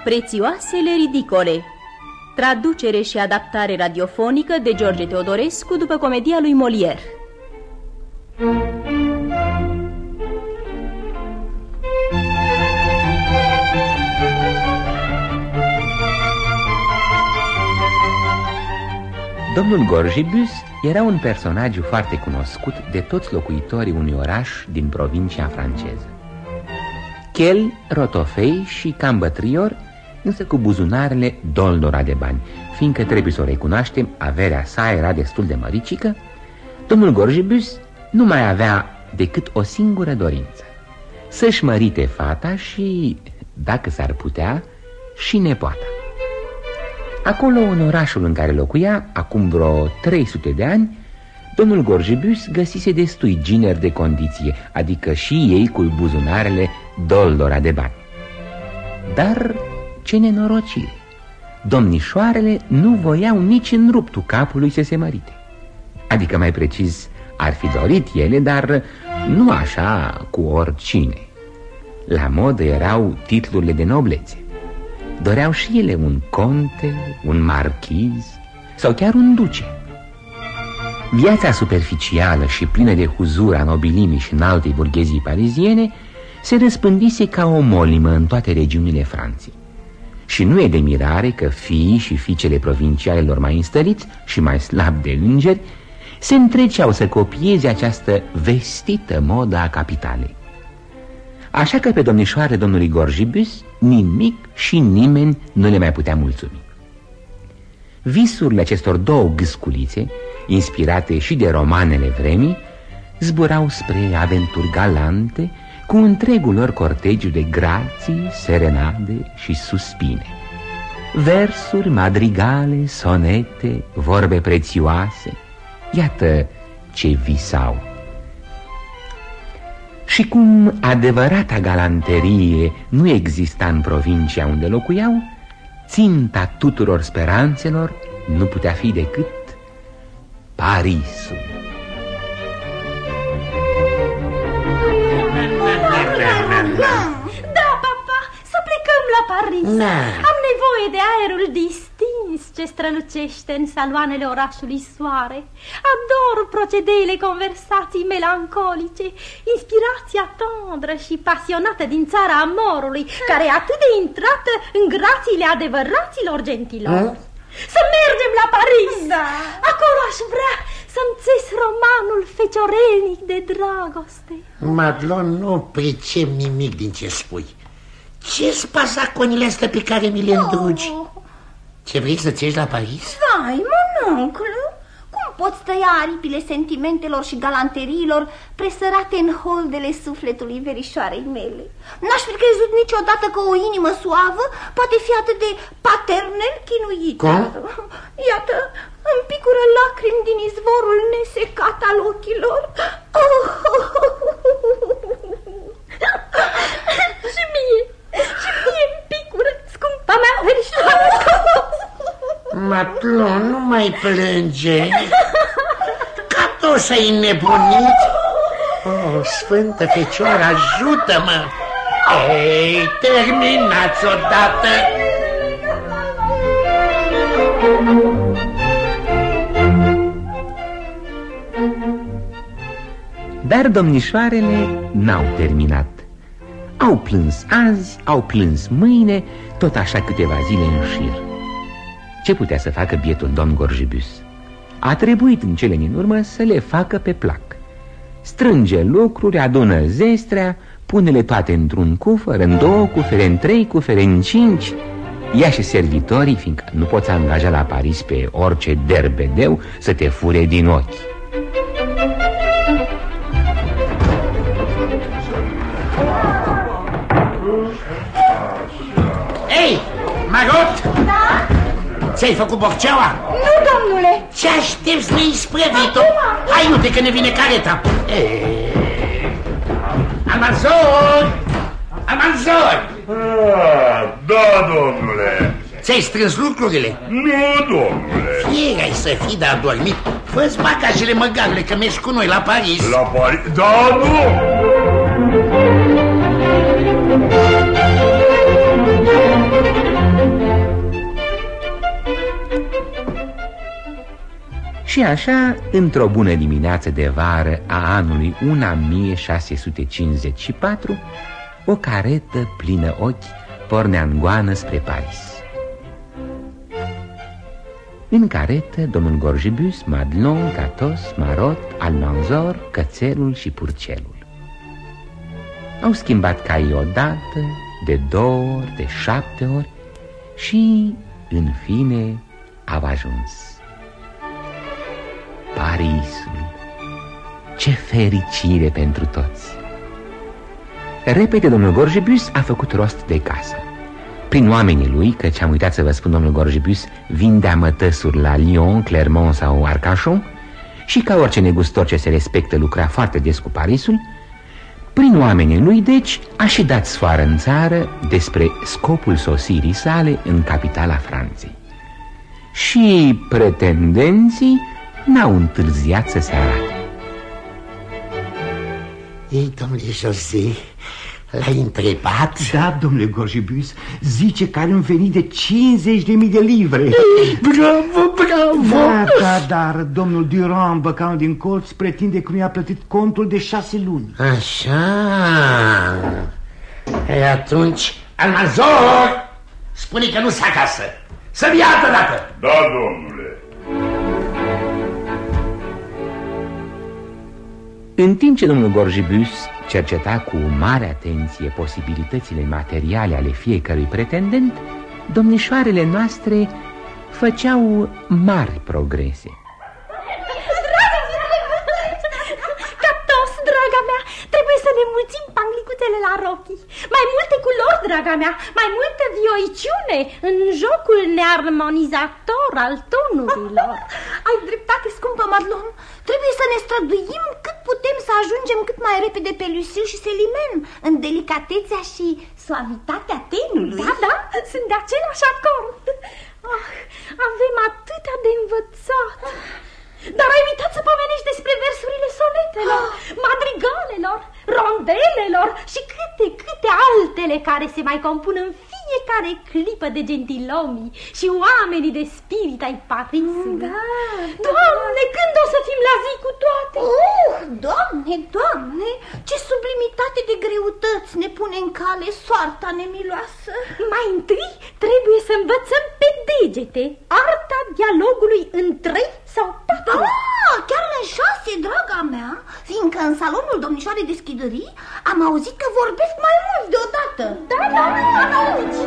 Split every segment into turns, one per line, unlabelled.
Prețioasele ridicole. Traducere și adaptare radiofonică de George Teodorescu după comedia lui Molière.
Domnul Gorjibus era un personaj foarte cunoscut de toți locuitorii unui oraș din provincia franceză. Chel, rotofei și cambătrior, însă cu buzunarele doldora de bani. Fiindcă trebuie să o recunoaștem, averea sa era destul de măricică, domnul Gorjibus nu mai avea decât o singură dorință: să-și mărite fata și, dacă s-ar putea, și nepoata. Acolo, în orașul în care locuia, acum vreo 300 de ani, domnul Gorjibus găsise destui gineri de condiție, adică și ei cu buzunarele doldora de bani. Dar ce nenorocire! Domnișoarele nu voiau nici în ruptul capului să se mărite. Adică, mai precis, ar fi dorit ele, dar nu așa cu oricine. La modă erau titlurile de noblețe. Doreau și ele un conte, un marchiz sau chiar un duce. Viața superficială și plină de huzura nobilimii și înaltei burghezii pariziene se răspândise ca o molimă în toate regiunile Franței. Și nu e de mirare că fiii și fiicele provincialelor mai înstăriți și mai slabi de îngeri se întreceau să copieze această vestită modă a capitalei. Așa că pe domnișoarele domnului Gorjibus nimic și nimeni nu le mai putea mulțumi. Visurile acestor două gâsculițe, inspirate și de romanele vremii, zburau spre aventuri galante cu întregul lor cortegiu de grații, serenade și suspine. Versuri, madrigale, sonete, vorbe prețioase, iată ce visau. Și cum adevărata galanterie nu exista în provincia unde locuiau, ținta tuturor speranțelor nu putea fi decât Parisul.
Da, papa, să plecăm la Paris. Am nevoie de aerul distins ce strălucește în saloanele orașului soare. Ador procedeile conversații melancolice, inspirația tandră și pasionată din țara amorului, care e atât de intrată în grațiile adevăraților gentilori. Să mergem la Paris. Da. Acolo aș vrea să-mi țes romanul feciorelnic de dragoste.
Madelon, nu pricep nimic din ce spui. Ce-s pasaconile astea pe care mi le îndrugi? Ce vrei să ți la Paris?
Vai, monunclu, cum poți tăia aripile sentimentelor și galanteriilor presărate în holdele sufletului verișoarei mele? N-aș fi crezut niciodată că o inimă suavă poate fi atât de paternel chinuită.
Cum?
Iată, îmi picură lacrimi din izvorul nesecat al ochilor. Și mie îmi picură, scumpa mea verișoară.
Madelon, nu mai plânge. Ca tu să-i nebunit. Oh, Sfântă Fecioară, ajută-mă. Ei, terminați odată.
Dar domnișoarele n-au terminat. Au plâns azi, au plâns mâine, tot așa câteva zile în șir. Ce putea să facă bietul domn Gorjibus? A trebuit în cele din urmă să le facă pe plac. Strânge lucruri, adună zestrea, pune-le toate într-un cufăr, în 2 cufere, în 3 cufere, în 5. Ia și servitorii, fiindcă nu poți angaja la Paris pe orice derbedeu să te fure din ochi.
Ei, Marot!
Da?
Ți-ai făcut borceaua?
Nu, domnule.
Ce aștepți neisprăvit-o? Hai, uite că ne vine careta. Almanzori! Almanzori!
Da, domnule.
Ți-ai strâns lucrurile?
Nu, domnule.
Fierai să fii de adormit. Fă-ți bagajele, măgarule, că mergi cu noi la Paris.
La Paris? Da, nu!
Și așa, într-o bună dimineață de vară a anului 1654, o caretă plină ochi pornea în goană spre Paris. În caretă, domnul Gorjibus, Madelon, Catos, Marot, Almanzor, Cățelul și Purcelul. Au schimbat caii odată, de 2 ori, de 7 ori și, în fine, au ajuns. Parisul. Ce fericire pentru toți! Repede, domnul Gorjibus a făcut rost de casă. Prin oamenii lui, căci am uitat să vă spun, domnul Gorjibus vindea mătăsuri la Lyon, Clermont sau Arcachon și, ca orice negustor ce se respectă, lucra foarte des cu Parisul. Prin oamenii lui, deci, a și dat sfoară în țară despre scopul sosirii sale în capitala Franței. Și pretendenții n-au întârziat să se arate.
Ei, domnule José, l-ai întrebat?
Da, domnule Gorjibus, zice că are un venit de 50.000 de livre.
Ei, bravo, bravo!
Da, dar domnul Durand, băcanul din colț, pretinde că nu i-a plătit contul de 6 luni.
Așa. E atunci, Almanzor, spune că nu-s acasă. Să-mi ia altă dată.
Da, domnule.
În timp ce domnul Gorjibus cerceta cu mare atenție posibilitățile materiale ale fiecărui pretendent, domnișoarele noastre făceau mari progrese.
Catos, draga mea, trebuie să ne mulțim panglicuțele la rochii. Mai multe culori, draga mea, mai multă vioiciune în jocul nearmonizator al tonurilor. Ai dreptate, scumpă Madelon. Trebuie să ne străduim cât putem să ajungem cât mai repede pe Lucille și Célimène în delicatețea și suavitatea tenului. Da, da, sunt de același acord. Avem atâtea de învățat. Dar ai uitat să pomenești despre versurile sonetelor, madrigalelor, rondelelor și câte altele care se mai compun în fiecare clipă de gentilomii și oamenii de spirit ai Parisului. Da, Doamne, când o să fim la zi cu toate? Doamne, Doamne, ce sublimitate de greutăți ne pune în cale soarta nemiloasă. Mai întâi trebuie să învățăm pe degete arta dialogului în 3 sau 4. Chiar în 6, draga mea, fiindcă în salonul domnișoarei deschidării am auzit că vorbesc mai mult deodată. Da, am auzit.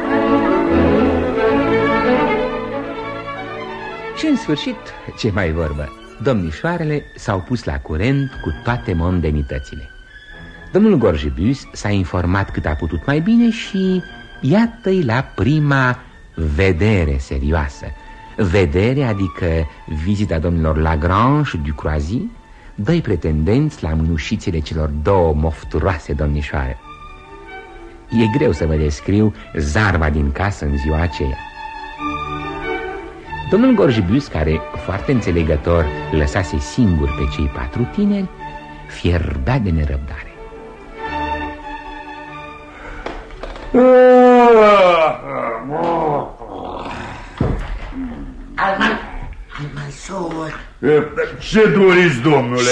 Și în sfârșit, ce mai vorbă, domnișoarele s-au pus la curent cu toate mondenitățile. Domnul Gorjibus s-a informat cât a putut mai bine și iată-i la prima vedere serioasă. Vedere, adică vizita domnilor Lagrange și Ducroizy, 2 pretendenți la mânușițele celor 2 mofturoase domnișoare. E greu să vă descriu zarva din casă în ziua aceea. Domnul Gorjibus, care, foarte înțelegător, lăsase singur pe cei 4 tineri, fierbea de nerăbdare.
Almanzor.
Ce doriți, domnule?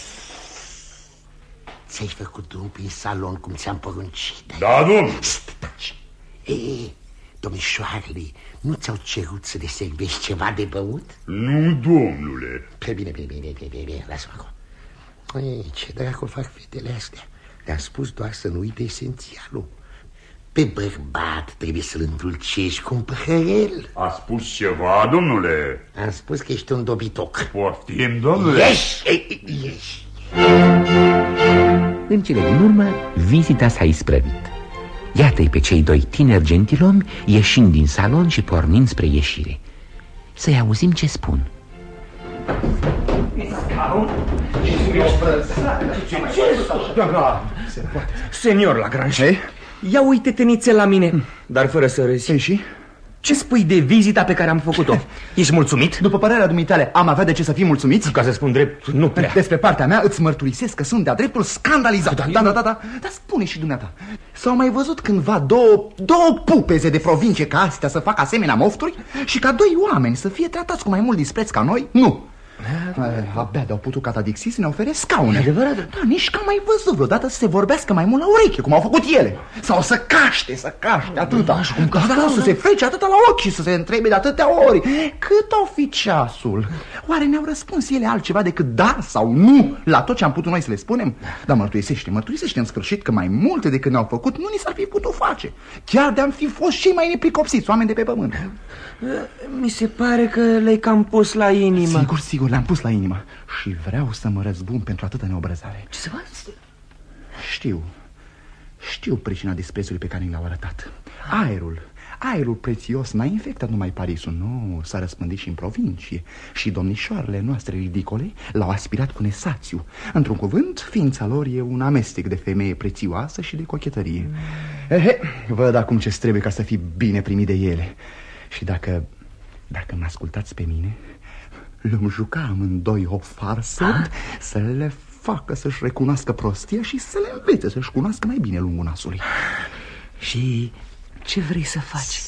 Ți-ai făcut drum prin salon cum ți-am poruncit.
Da, domnule.
Taci. Domnișoarele, nu ți-au cerut să le servești ceva de băut?
Nu, domnule.
Bine, lasă-mă acolo. Ce dracu fac fetele astea? Le-am spus doar să nu uite esențialul. Pe bărbat trebuie să-l îndulcești cu un păhărel.
A spus ceva, domnule?
Am spus că ești un dobitoc.
Poftim, domnule.
Ieși.
În cele din urmă, vizita s-a isprăvit. Iată-i pe cei 2 tineri gentilomi ieșind din salon și pornind spre ieșire. Să-i auzim ce spun.
Senior Lagrange, ia uite-te nițel la mine, dar fără să râzi.
Și?
Ce spui de vizita pe care am făcut-o? Ești mulțumit?
După părerea dumitale, am avea de ce să fii mulțumiți?
Ca să spun drept, nu prea.
Despre partea mea îți mărturisesc că sunt de-a dreptul scandalizat. Da. Dar spune și dumneata, s-au mai văzut cândva două pupeze de provincie ca astea să facă asemenea mofturi și ca 2 oameni să fie tratați cu mai mult dispreț ca noi? Nu. Abia de-au putut catadixii să ne ofere scaune.
Adevărat?
Da, nici că am mai văzut vreodată să se vorbească mai mult la ureche, cum au făcut ele. Sau să caște, atâta. Să se frece atâta la ochi și să se întrebe de atâtea ori. Cât o fi ceasul? Oare ne-au răspuns ele altceva decât da sau nu la tot ce am putut noi să le spunem? Dar mărturisește în sfârșit că mai multe decât ne-au făcut nu ni s-ar fi putut face. Chiar de-am fi fost și mai nepricopsiți, oameni de pe pământ.
Mi se pare că le-ai cam pus la inimă.
Sigur, le-am pus la inimă. Și vreau să mă răzbun pentru atâta neobrăzare.
Ce să faci?
Știu pricina disprețului pe care ni l-au arătat. Aerul prețios n-a infectat numai Parisul. Nu, s-a răspândit și în provincie. Și domnișoarele noastre ridicole l-au aspirat cu nesațiu. Într-un cuvânt, ființa lor e un amestec de femeie prețioasă și de cochetărie. Văd acum ce trebuie ca să fii bine primit de ele. Și dacă mă ascultați pe mine, le-am juca amândoi o farsă să le facă să-și recunoască prostia și să le învețe să-și cunoască mai bine lungul nasului.
Și ce vrei să faci?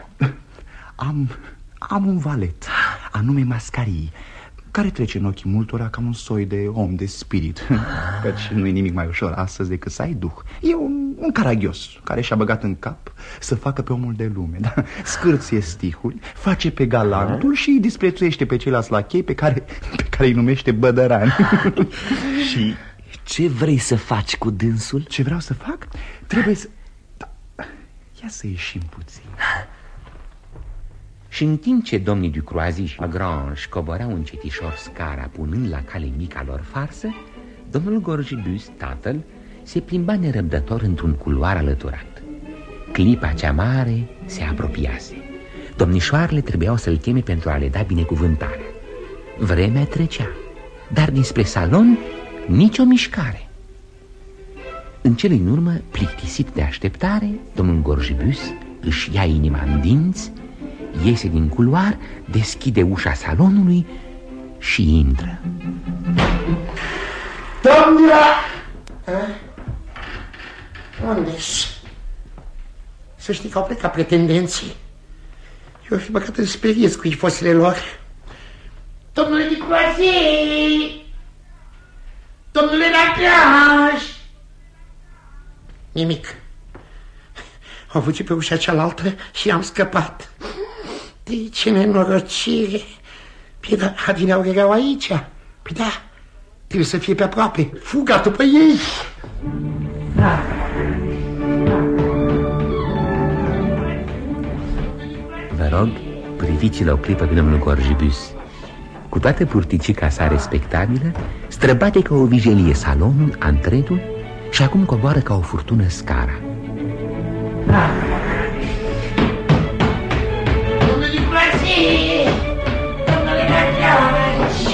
Am un valet, anume Mascarii, care trece în ochii multora ca un soi de om de spirit. Căci nu e nimic mai ușor astăzi decât să ai duh. E un caragios care și-a băgat în cap să facă pe omul de lume, da? Scârție stihuri, face pe galantul și îi disprețuiește pe ceilalți lachei pe care îi numește bădărani.
Și ce vrei să faci cu dânsul?
Ce vreau să fac? Trebuie să... Ia să ieșim puțin.
Și în timp ce domnii Ducroazy și Lagrange coborau încetișor scara, punând la cale mica lor farsă, domnul Gorgibus, tatăl, se plimba nerăbdător într-un culoar alăturat. Clipa cea mare se apropiase. Domnișoarele trebuiau să-l cheme pentru a le da binecuvântarea. Vremea trecea, dar dinspre salon nicio mișcare. În cele din urmă, plictisit de așteptare, domnul Gorgibus își ia inima în dinți, iese din culoar, deschide ușa salonului și intră.
Domnilor! Unde-și? Să știi că au plecat pretendenții. Eu fi băgat în sperie cu ifosile lor. Domnule Ducroazy! Domnule Lagrange! Nimic. Au fugit pe ușa cealaltă și am scăpat. De ce nenorocire! Păi da, adineaur erau aici. Păi da, trebuie să fie pe aproape. Fuga după ei!
Vă rog, priviți-l o clipă pe domnul Gorgibus. Cu toată purticica sa respectabilă, străbate ca o vijelie salonul, antretul și acum coboară ca o furtună scara.
Domnule Ducroazy! Domnule Lagrange!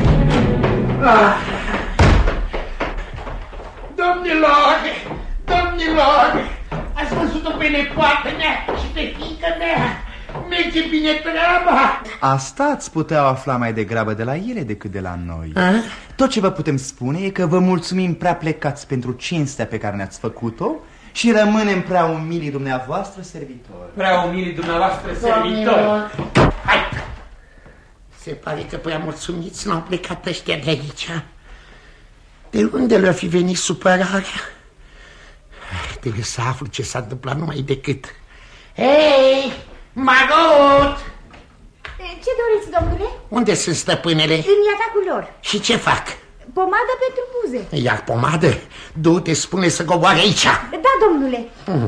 Domnilor! Ați văzut-o pe nepoată mea și pe fiica mea? Merge bine treaba!
Asta ați putea afla mai degrabă de la ele decât de la noi. Tot ce vă putem spune e că vă mulțumim prea plecați pentru cinstea pe care ne-ați făcut-o și rămânem prea umilii dumneavoastră servitori.
Prea umilii dumneavoastră servitori.
Hai! Se pare că prea mulțumiți n-au plecat ăștia de aici. De unde le-a fi venit supărarea? Trebuie să aflu ce s-a întâmplat numai decât. Hei! Marot!
Ce doriți, domnule?
Unde sunt stăpânele?
În iatacul lor.
Și ce fac?
Pomadă pentru buze.
Iar pomadă? Du-te, spune să coboare aici.
Da, domnule.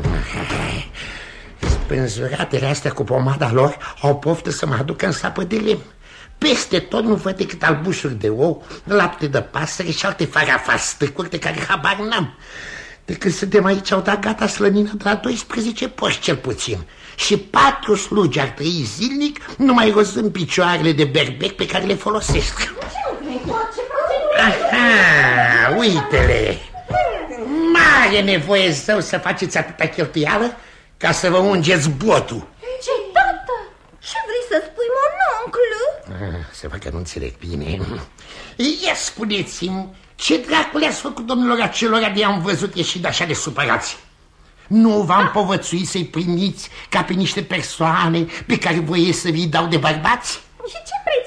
Spânzuratele astea cu pomada lor au poftă să mă aducă în sapă de lemn. Peste tot nu văd decât albușuri de ou, lapte de pasăre și alte farafastâcuri de care habar n-am. De când suntem aici au dat gata slănină de la 12 poși cel puțin. Și 4 slugi ar trăi zilnic, numai rozând picioarele de berbec pe care le folosesc. Aha, uite-le! Mare nevoie zău să faceți atâta cheltuială ca să vă ungeți botul.
Ce, tată? Ce vrei să spui, mononclu?
Se fac că nu înțeleg bine. Ia spuneți-mi, ce dracu le-ați făcut domnilor acelora de am văzut ieșind așa de supărați? Nu v-am povățuit să-i primiți ca pe niște persoane pe care voie să vi dau de bărbați?
Și ce preț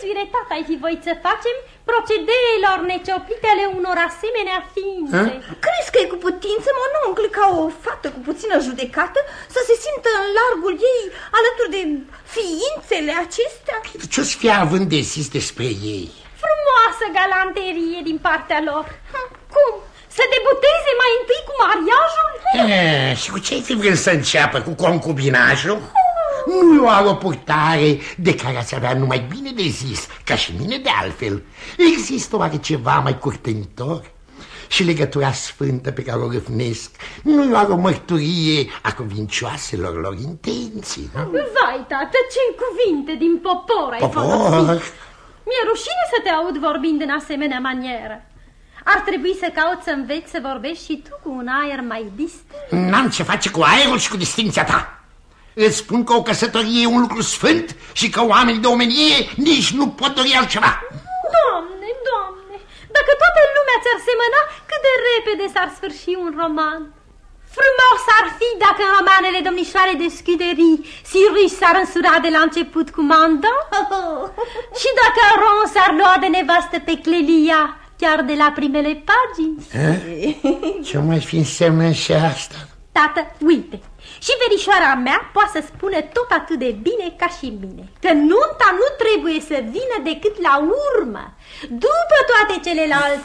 prețuire, tata, ai fi voit să facem procedeelor necioplite ale unor asemenea ființe?
Crezi că e cu putință, mononcle, ca o fată cu puțină judecată să se simtă în largul ei alături de ființele acestea?
Ce-o-ți fi având de zis despre ei?
Frumoasă galanterie din partea lor. Cum? Să debuteze mai întâi cu mariajul?
Și cu ce ai fi vrând să înceapă? Cu concubinajul? Nu are o purtare de care ați avea numai bine de zis, ca și mine de altfel. Există oare ceva mai curtenitor? Și legătura sfântă pe care o râvnesc nu e oare o mărturie a cuvincioaselor lor intenții, nu?
Vai, tată, ce cuvinte din popor ai folosit. Mi-e rușine să te aud vorbind în asemenea manieră. Ar trebui să cauți să înveți să vorbești și tu cu un aer mai distinct.
N-am ce face cu aerul și cu distinția ta. Îți spun că o căsătorie e un lucru sfânt și că oamenii de omenie nici nu pot dori altceva.
Doamne, Doamne, dacă toată lumea ți-ar semăna, cât de repede s-ar sfârși un roman. Frumos ar fi dacă în romanele domnișoare de Scuderii Sirius s-ar însura de la început cu Manda și dacă Ron s-ar lua de nevastă pe Clelia chiar de la primele pagini.
Ce mai fi înseamnă și asta?
Tată, uite, și verișoara mea poate să spună tot atât de bine ca și mine, că nunta nu trebuie să vină decât la urmă, după toate celelalte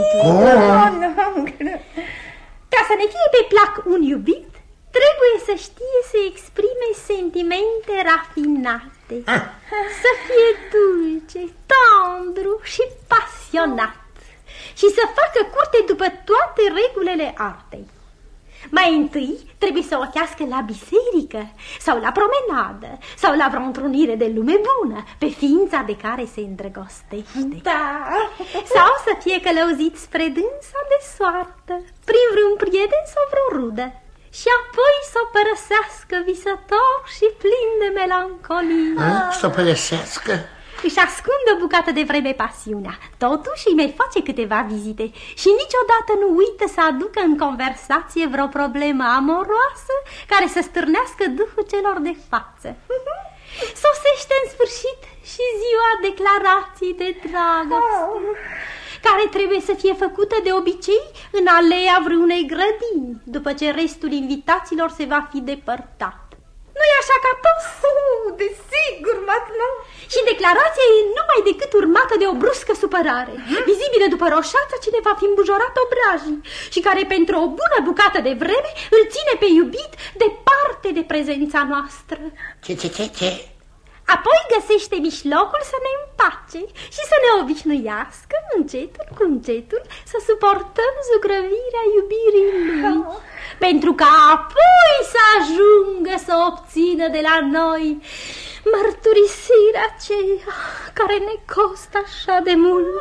aventuri. Ca să ne fie pe plac un iubit, trebuie să știe să exprime sentimente rafinate, să fie dulce, tandru și pasionat și să facă curte după toate regulile artei. Mai întâi trebuie să ochească la biserică sau la promenadă sau la vreo întrunire de lume bună pe ființa de care se îndrăgostește.
Da.
Sau să fie călăuzit spre dânsa de soartă prin vreun prieten sau vreo rudă și apoi să o părăsească visător și plin de melancolie.
Să o părăsească?
Își ascunde o bucată de vreme pasiunea, totuși îi mai face câteva vizite și niciodată nu uită să aducă în conversație vreo problemă amoroasă care să stârnească duhul celor de față. Sosește în sfârșit și ziua declarației de dragoste, care trebuie să fie făcută de obicei în aleea vreunei grădini, după ce restul invitaților se va fi depărtat. Nu-i așa, Catos?
Desigur, Matlon.
Și declarația e numai decât urmată de o bruscă supărare, vizibilă după roșața cine va fi îmbujorat obrajii și care pentru o bună bucată de vreme îl ține pe iubit departe de prezența noastră.
Ce?
Apoi găsește mijlocul să ne împace și să ne obișnuiască încetul cu încetul să suportăm zugrăvirea iubirii lui, pentru ca apoi să ajungă să obțină de la noi mărturisirea aceea care ne costă așa de mult.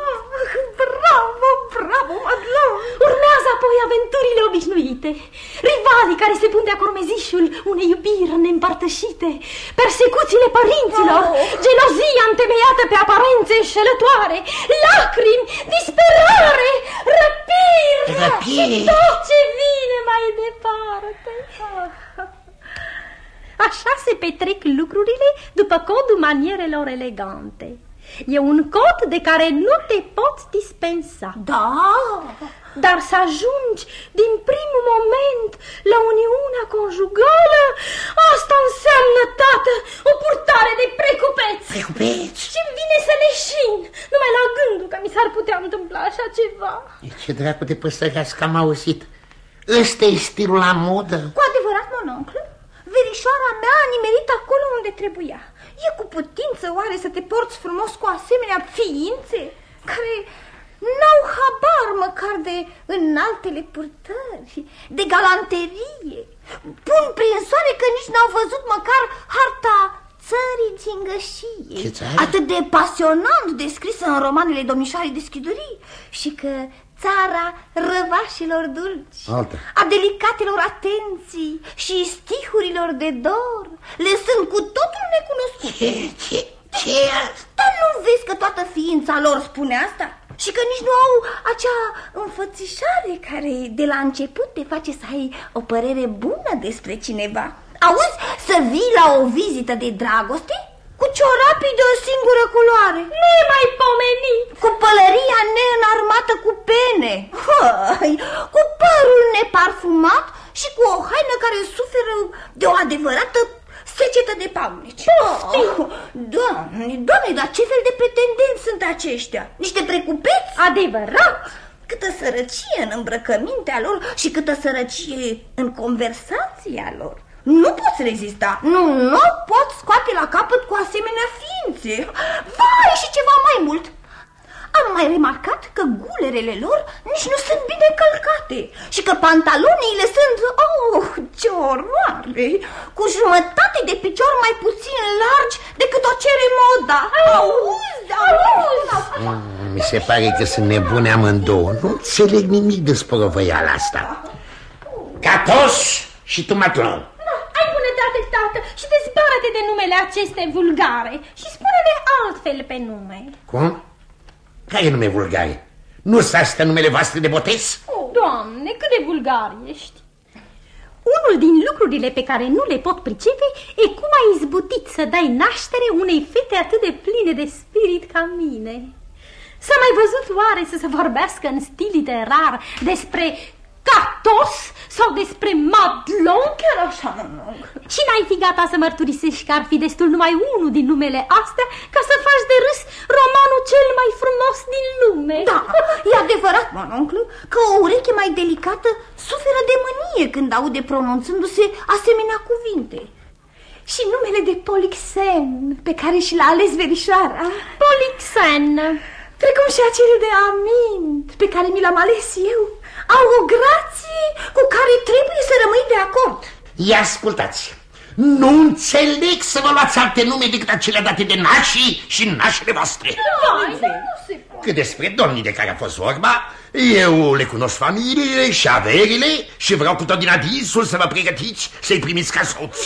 Bravo, Matlon!
Urmează apoi aventurile obișnuite, rivalii care se pun de acoromezișul unei iubiri neîmpărtășite, persecuțiile părinților, gelozia întemeiată pe aparențe înșelătoare, lacrimi, disperare, răpiri și tot ce vine mai departe. Așa se petrec lucrurile după codul manierelor elegante. E un cod de care nu te poți dispensa.
Da,
dar să ajungi din primul moment la uniunea conjugală, asta înseamnă, tată, o purtare de precupeți.
Precupeți?
Și-mi vine să leșin, numai la gândul că mi s-ar putea întâmpla așa ceva.
Ce dracu de păsărească am auzit. Ăsta e stilul la modă.
Cu adevărat, mononcle? Verișoara mea a nimerit acolo unde trebuia. E cu putință oare să te porți frumos cu asemenea ființe care n-au habar măcar de înaltele purtări, de galanterie? Pun prin soare că nici n-au văzut măcar harta țării Gingășiei, atât de pasionant descrisă în romanele domnișoarei de Scuderii, și că țara răvașilor dulci, a delicatelor atenții și stihurilor de dor le sunt cu totul necunoscute.
Ce e asta?
Dar nu vezi că toată ființa lor spune asta? Și că nici nu au acea înfățișare care de la început te face să ai o părere bună despre cineva. Auzi, să vii la o vizită de dragoste cu ciorapii de o singură culoare. aceștia? Niște precupeți?
Adevărat!
Câtă sărăcie în îmbrăcămintea lor și câtă sărăcie în conversația lor. Nu poți rezista, nu poți scoate la capăt cu asemenea ființe. Vai, și ceva mai mult. Am mai remarcat că gulerele lor nici nu sunt bine călcate și că pantaloniile sunt, ce oroare, cu jumătate de picior mai puțin largi decât o cere moda. Auzi!
Mi se pare că sunt nebune amândouă. Nu înțeleg nimic de sporovăiala asta. Catos și tu, Matlon.
Ai bunătate, tată, și dezbară-te de numele acestea vulgare și spune-ne altfel pe nume.
Cum? Care nume vulgare? Nu-s astea numele voastre de botez?
Doamne, cât de vulgar ești! Unul din lucrurile pe care nu le pot pricepe e cum ai izbutit să dai naștere unei fete atât de pline de spirit ca mine. S-a mai văzut oare să se vorbească în stil literar despre Catos sau despre Madelon?
Chiar așa, nu.
Și n-ai fi gata să mărturisești că ar fi destul numai unul din numele astea ca să faci de râs romanul cel mai frumos din lume?
Da, e adevărat, mononclu, că o ureche mai delicată suferă de mânie când aude pronunțându-se asemenea cuvinte. Și numele de Polixen, pe care și l-a ales verișoara.
Polixen.
Precum și acele de Amint, pe care mi l-am ales eu, au o grație cu care trebuie să rămâi de acord.
Ia ascultați, nu înțeleg să vă luați alte nume decât acelea date de nașii și nașele voastre. Cât despre domnii de care a fost vorba, eu le cunosc familiile și averile și vreau cu tot din adinsul să vă pregătiți să-i primiți ca soți.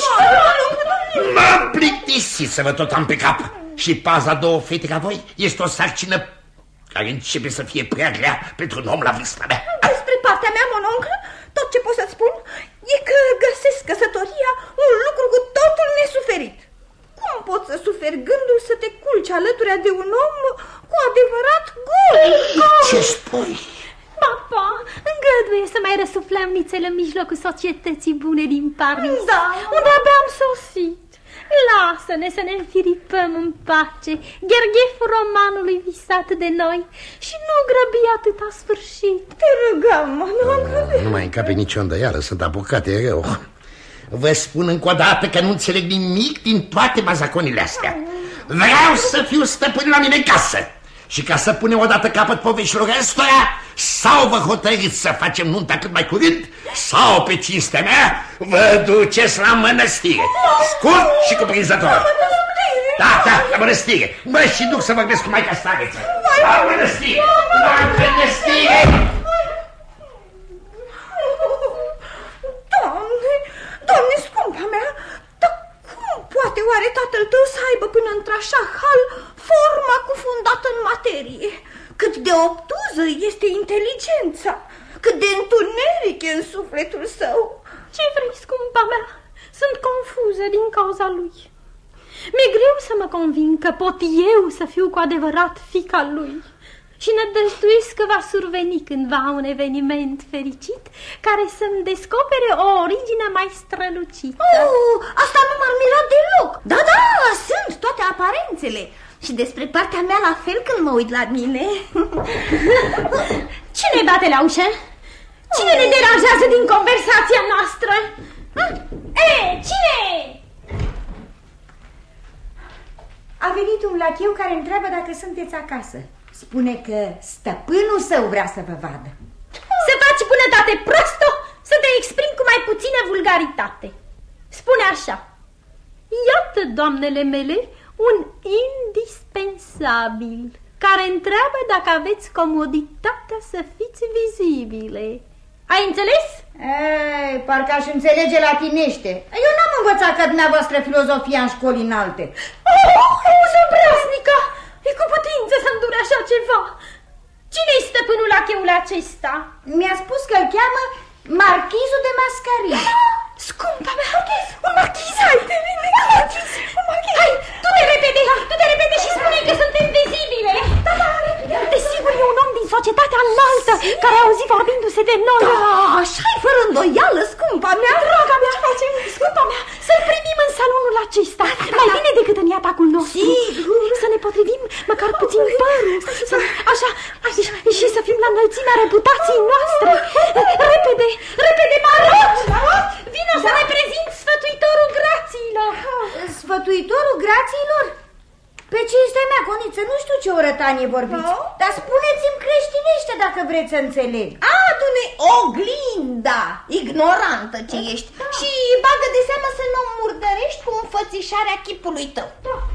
M-am plictisit să vă tot am pe cap. Și paza două fete ca voi este o sarcină care începe să fie prea grea pentru un om la vârsta mea.
Despre partea mea, mononclă, tot ce pot să-ți spun e că găsesc căsătoria un lucru cu totul nesuferit. Cum poți să suferi gândul să te culci alături de un om cu adevărat gol?
Ce spui?
Papa, îngăduie să mai răsuflăm nițel în mijlocul societății bune din Paris,
da,
unde abia am sosit. Lasă-ne să ne înfiripăm în pace ghergheful romanului visat de noi și nu grăbi atâta sfârșit.
Te rugăm, mononclu.
Nu mai încape nicio îndoială, sunt apucate rău. Vă spun încă o dată că nu înțeleg nimic din toate bazaconile astea. Vreau să fiu stăpân la mine în casă. Și ca să punem odată capăt poveștilor ăstora, sau vă hotărâți să facem nunta cât mai curând, sau pe cinstea mea vă duceți la mănăstire. Scurt și cuprinzător. Da, la mănăstire. Mă și duc să vorbesc cu maica stareță. La mănăstire. La mănăstire.
Doamne, scumpa mea, dar cum poate oare tatăl tău să aibă până într-așa hal forma cufundată în materie? Cât de obtuză este inteligența, cât de întuneric e în sufletul său.
Ce vrei, scumpa mea? Sunt confuză din cauza lui. Mi-e greu să mă convin că pot eu să fiu cu adevărat fiica lui. Și nădăjduiesc că va surveni cândva un eveniment fericit care să-mi descopere o origine mai strălucită.
Asta nu m-ar mira deloc. Da, sunt toate aparențele. Și despre partea mea la fel când mă uit la mine.
Cine bate la ușă? Cine ne deranjează din conversația noastră? Cine?
A venit un lacheu care întreabă dacă sunteți acasă. Spune că stăpânul său vrea să vă vadă.
Să faci bunătate, prosto, să te exprimi cu mai puțină vulgaritate. Spune așa: iată, doamnele mele, un indispensabil care întreabă dacă aveți comoditatea să fiți vizibile. Ai înțeles?
Ei, parcă aș înțelege latinește. Eu n-am învățat ca dumneavoastră filozofia în școli înalte.
Zăbrasnica! E cu putință să-mi dure așa ceva. Cine-i stăpânul lacheul acesta?
Mi-a spus că îl cheamă Marchizul de Mascarie.
Scumpa mea, un marchiz! Hai, hai, du-te repede și spune că suntem vizibile. Desigur e un om din societatea înaltă care a auzit vorbindu-se de noi.
Da, așa-i fără îndoială, scumpa mea.
Draga mea, ce facem? Scumpa mea, să-l primim în salonul acesta, mai bine decât în iatacul nostru. Să ne potrivim măcar puțin părul, așa, și să fim la înălțimea reputației noastre. Repede, repede, Marot! Vino să ne prezinți sfătuitorul grațiilor.
Sfătuitorul grațiilor? Pe cinstea mea, Coniță, nu știu ce orătanie vorbiți, dar spuneți-mi creștinește dacă vreți să înțeleg.
Adu-ne oglinda, ignorantă ce ești, și bagă de seamă să nu murdărești cu înfățișarea chipului tău.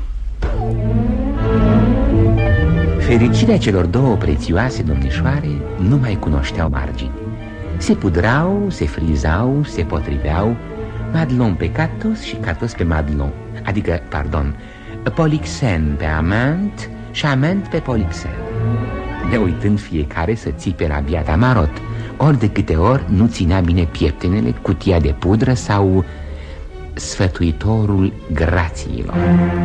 Fericirea celor două prețioase domnișoare nu mai cunoșteau margini. Se pudrau, se frizau, se potriveau, Madelon pe Catos și Catos pe Madelon, adică, pardon, Polixen pe Amant și Amant pe Polixen, ne uitând fiecare să țipe la biata Marot, ori de câte ori nu ținea bine pieptenele, cutia de pudră sau sfătuitorul grațiilor.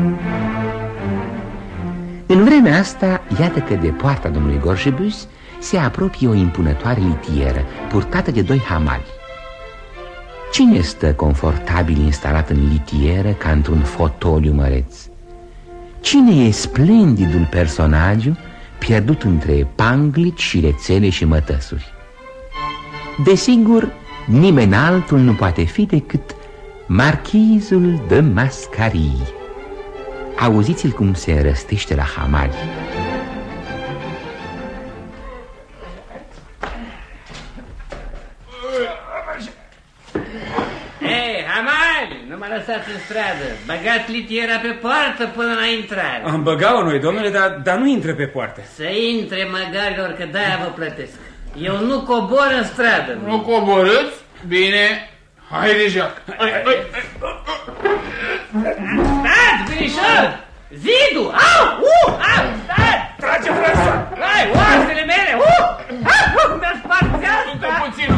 În vremea asta, iată că de poarta domnului Gorjebus se apropie o impunătoare litieră purtată de doi hamali. Cine stă confortabil instalat în litieră ca într-un fotoliu măreț? Cine e splendidul personagiu pierdut între panglici și rețele și mătăsuri? Desigur, nimeni altul nu poate fi decât Marchizul de Mascarii. Auziți-l cum se răstește la hamali.
Hei, hamali, nu mă lăsați în stradă. Băgați litiera pe poartă până la intrare.
Am băgat-o noi, domnule, dar nu intre pe poartă.
Să intre, măgarilor, că de-aia vă plătesc. Eu nu cobor în stradă.
Nu coborâți? Bine, haide, Jac.
Stați, binișor! Zidu! Au! Stați!
Trage, François!
Hai, oasele mele! Mi-a spart asta!
Puțin!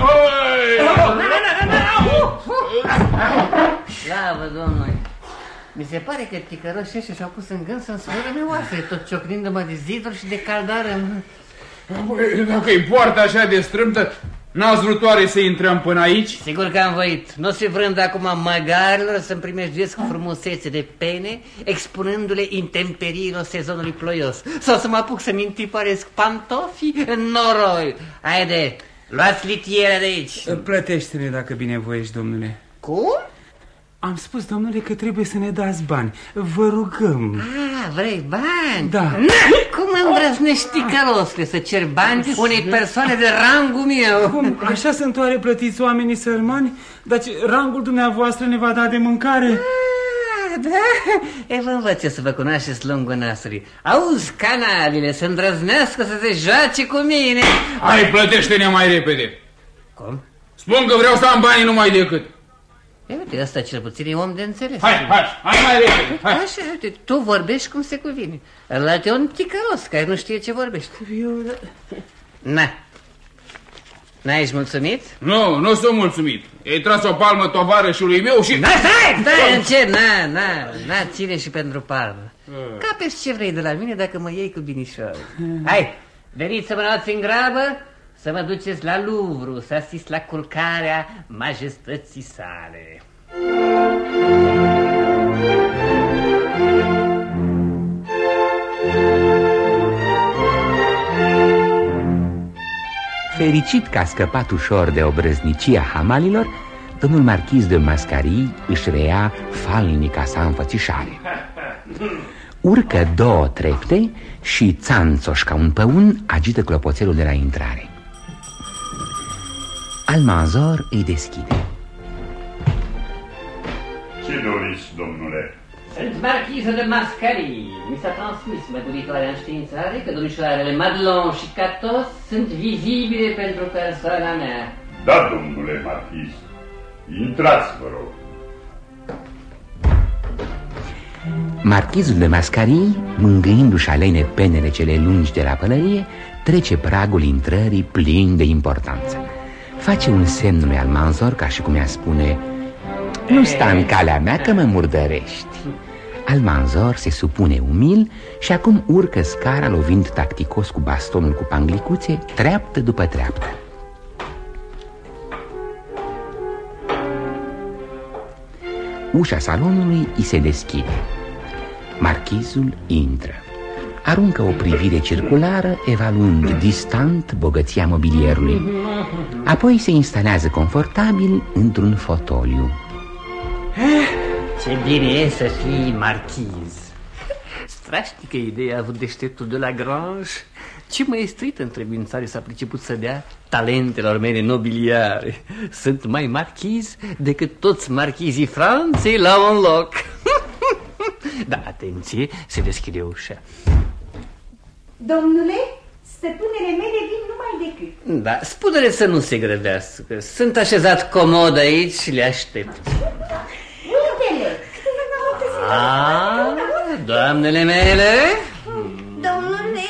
Slavă Domnului! Mi se pare că ticăroșii ăștia și-au pus în gând să-mi smără oasele, tot ciocnindu-mă de ziduri și de caldară.
Dacă-i poarta așa de strâmtă, n-ați vrut oare să intrăm până aici?
Sigur că am voit. Nu se vrând acum măgarilor să-mi primejduiesc frumusețe de pene, expunându-le intemperiilor sezonului ploios. Sau să mă apuc să-mi întiparesc pantofii în noroi. Haide, luați litiera de aici.
Plătește-ne dacă binevoiești, domnule.
Cum?
Am spus, domnule, că trebuie să ne dați bani. Vă rugăm.
Vrei bani?
Da.
Cum îndrăznești, ticărosule, să cer bani unei persoane de rangul meu?
Cum? Așa sunt oare plătiți oamenii sărmani? Dar rangul dumneavoastră ne va da de mâncare?
Da, vă învăț să vă cunoașteți lungul nasului. Auzi, canalile, să îndrăznească să se joace cu mine.
Hai, plătește-ne mai repede.
Cum?
Spun că vreau să am banii numai decât.
Uite, ăsta cel puțin e om de înțeles.
Hai mai repede. Hai.
Așa, uite, tu vorbești cum se cuvine. Ăla e un ticăros care nu știe ce vorbești. N-ești mulțumit?
Nu sunt mulțumit. Ai tras o palmă tovarășului meu și...
Stai, încet, ține și pentru palmă. Capeți ce vrei de la mine dacă mă iei cu binișor. Hai, veniți să mă luați în grabă, să mă duceți la Louvre, să asist la culcarea majestății sale.
Fericit că a scăpat ușor de obrăznicia hamalilor, domnul Marchiz de Mascarii își reia falnica sa înfățișare. Urcă 2 trepte și țanțoș ca un păun agită clopoțelul de la intrare. Almanzor îi deschide.
Ce doriți, domnule?
Sunt Marchizul de Mascarii. Mi s-a transmis măduritoarea înștiințare că domnișoarele Madelon și Catos sunt vizibile pentru persoana mea.
Da, domnule Marchiz. Intrați, vă rog.
Marchizul de Mascarii, mângâindu-și alene penele cele lungi de la pălărie, trece pragul intrării plin de importanță. Face un semn lui Almanzor ca și cum i-a spune: nu sta în calea mea că mă murdărești. Almanzor se supune umil și acum urcă scara lovind tacticos cu bastonul cu panglicuțe, treaptă după treaptă. Ușa salonului îi se deschide. Marchizul intră. Aruncă o privire circulară, evaluând distant bogăția mobilierului. Apoi se instalează confortabil într-un fotoliu.
Ce bine e să fii marchiz. Strașnică idee a avut deșteptul de la Grange. Ce măestrită întrebuințare s-a priceput să dea talentelor mele nobiliare. Sunt mai marchiz decât toți marchizii Franței la un loc. Da, atenție, se deschide ușa.
Domnule, stăpânele mele vin numai decât.
Da, spune-le să nu se grăbească. Sunt așezat comod aici și le aștept.
Uite-le!
Doamnele mele!
Domnule!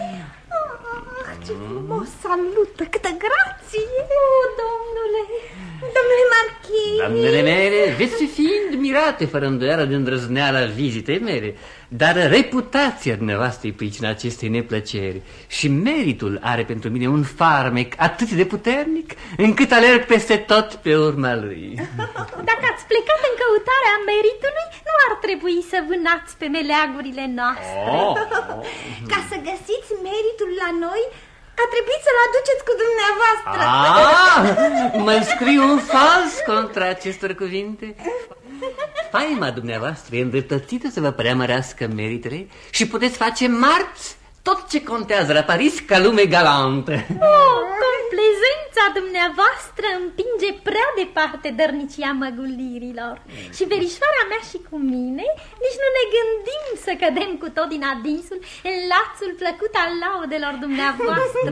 Ce frumos salută, câtă grație!
Domnule!
Domnule marchis!
Doamnele mele, veți fi fiind mirate fără îndoială de îndrăzneala vizitei mele, dar reputația dumneavoastră e pricina acestei neplăceri și meritul are pentru mine un farmec atât de puternic încât alerg peste tot pe urma lui.
Dacă ați plecat în căutarea meritului, nu ar trebui să vânați pe meleagurile noastre.
Ca să găsiți meritul la noi, a trebuit să-l aduceți cu dumneavoastră.
Mă scriu un fals contra acestor cuvinte. Faima dumneavoastră e îndreptățită să vă preamărească meritele și puteți face marți tot ce contează la Paris ca lume galantă.
Complezența dumneavoastră împinge prea departe dărnicia măgulirilor. Și verișoara mea și cu mine nici nu ne gândim să cădem cu tot din adinsul în lațul plăcut al laudelor dumneavoastră.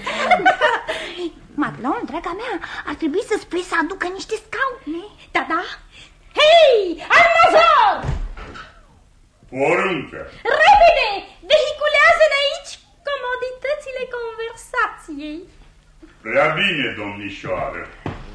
Madelon, draga mea, ar trebui să spui să aducă niște scaune.
Da, da. Hei, armazor!
Poruncă!
Repede! Vehiculează-ne aici comoditățile conversației.
Prea bine, domnișoară.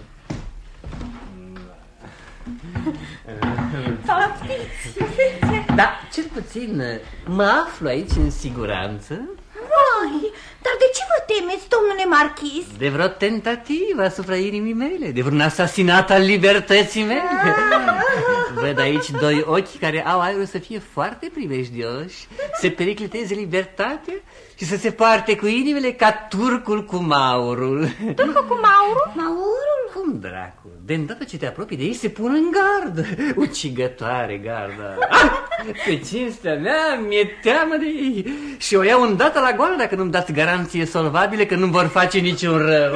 Da, cel puțin mă aflu aici în siguranță.
Vai, dar de ce vă temeți, domnule marchis?
De vreo tentativă asupra inimii mele, de vreun asasinat al libertății mele. Văd aici doi ochi care au aerul să fie foarte primejdioși, să pericliteze libertatea și să se poarte cu inimile ca turcul cu maurul.
Turcul cu maurul?
Maurul?
Cum dracu? De îndată ce te apropii de ei se pun în gardă. Ucigătoare garda. Pe cinstea mea mi-e teamă de ei și o iau îndată la goală dacă nu-mi dați garanție solvabile că nu vor face niciun rău.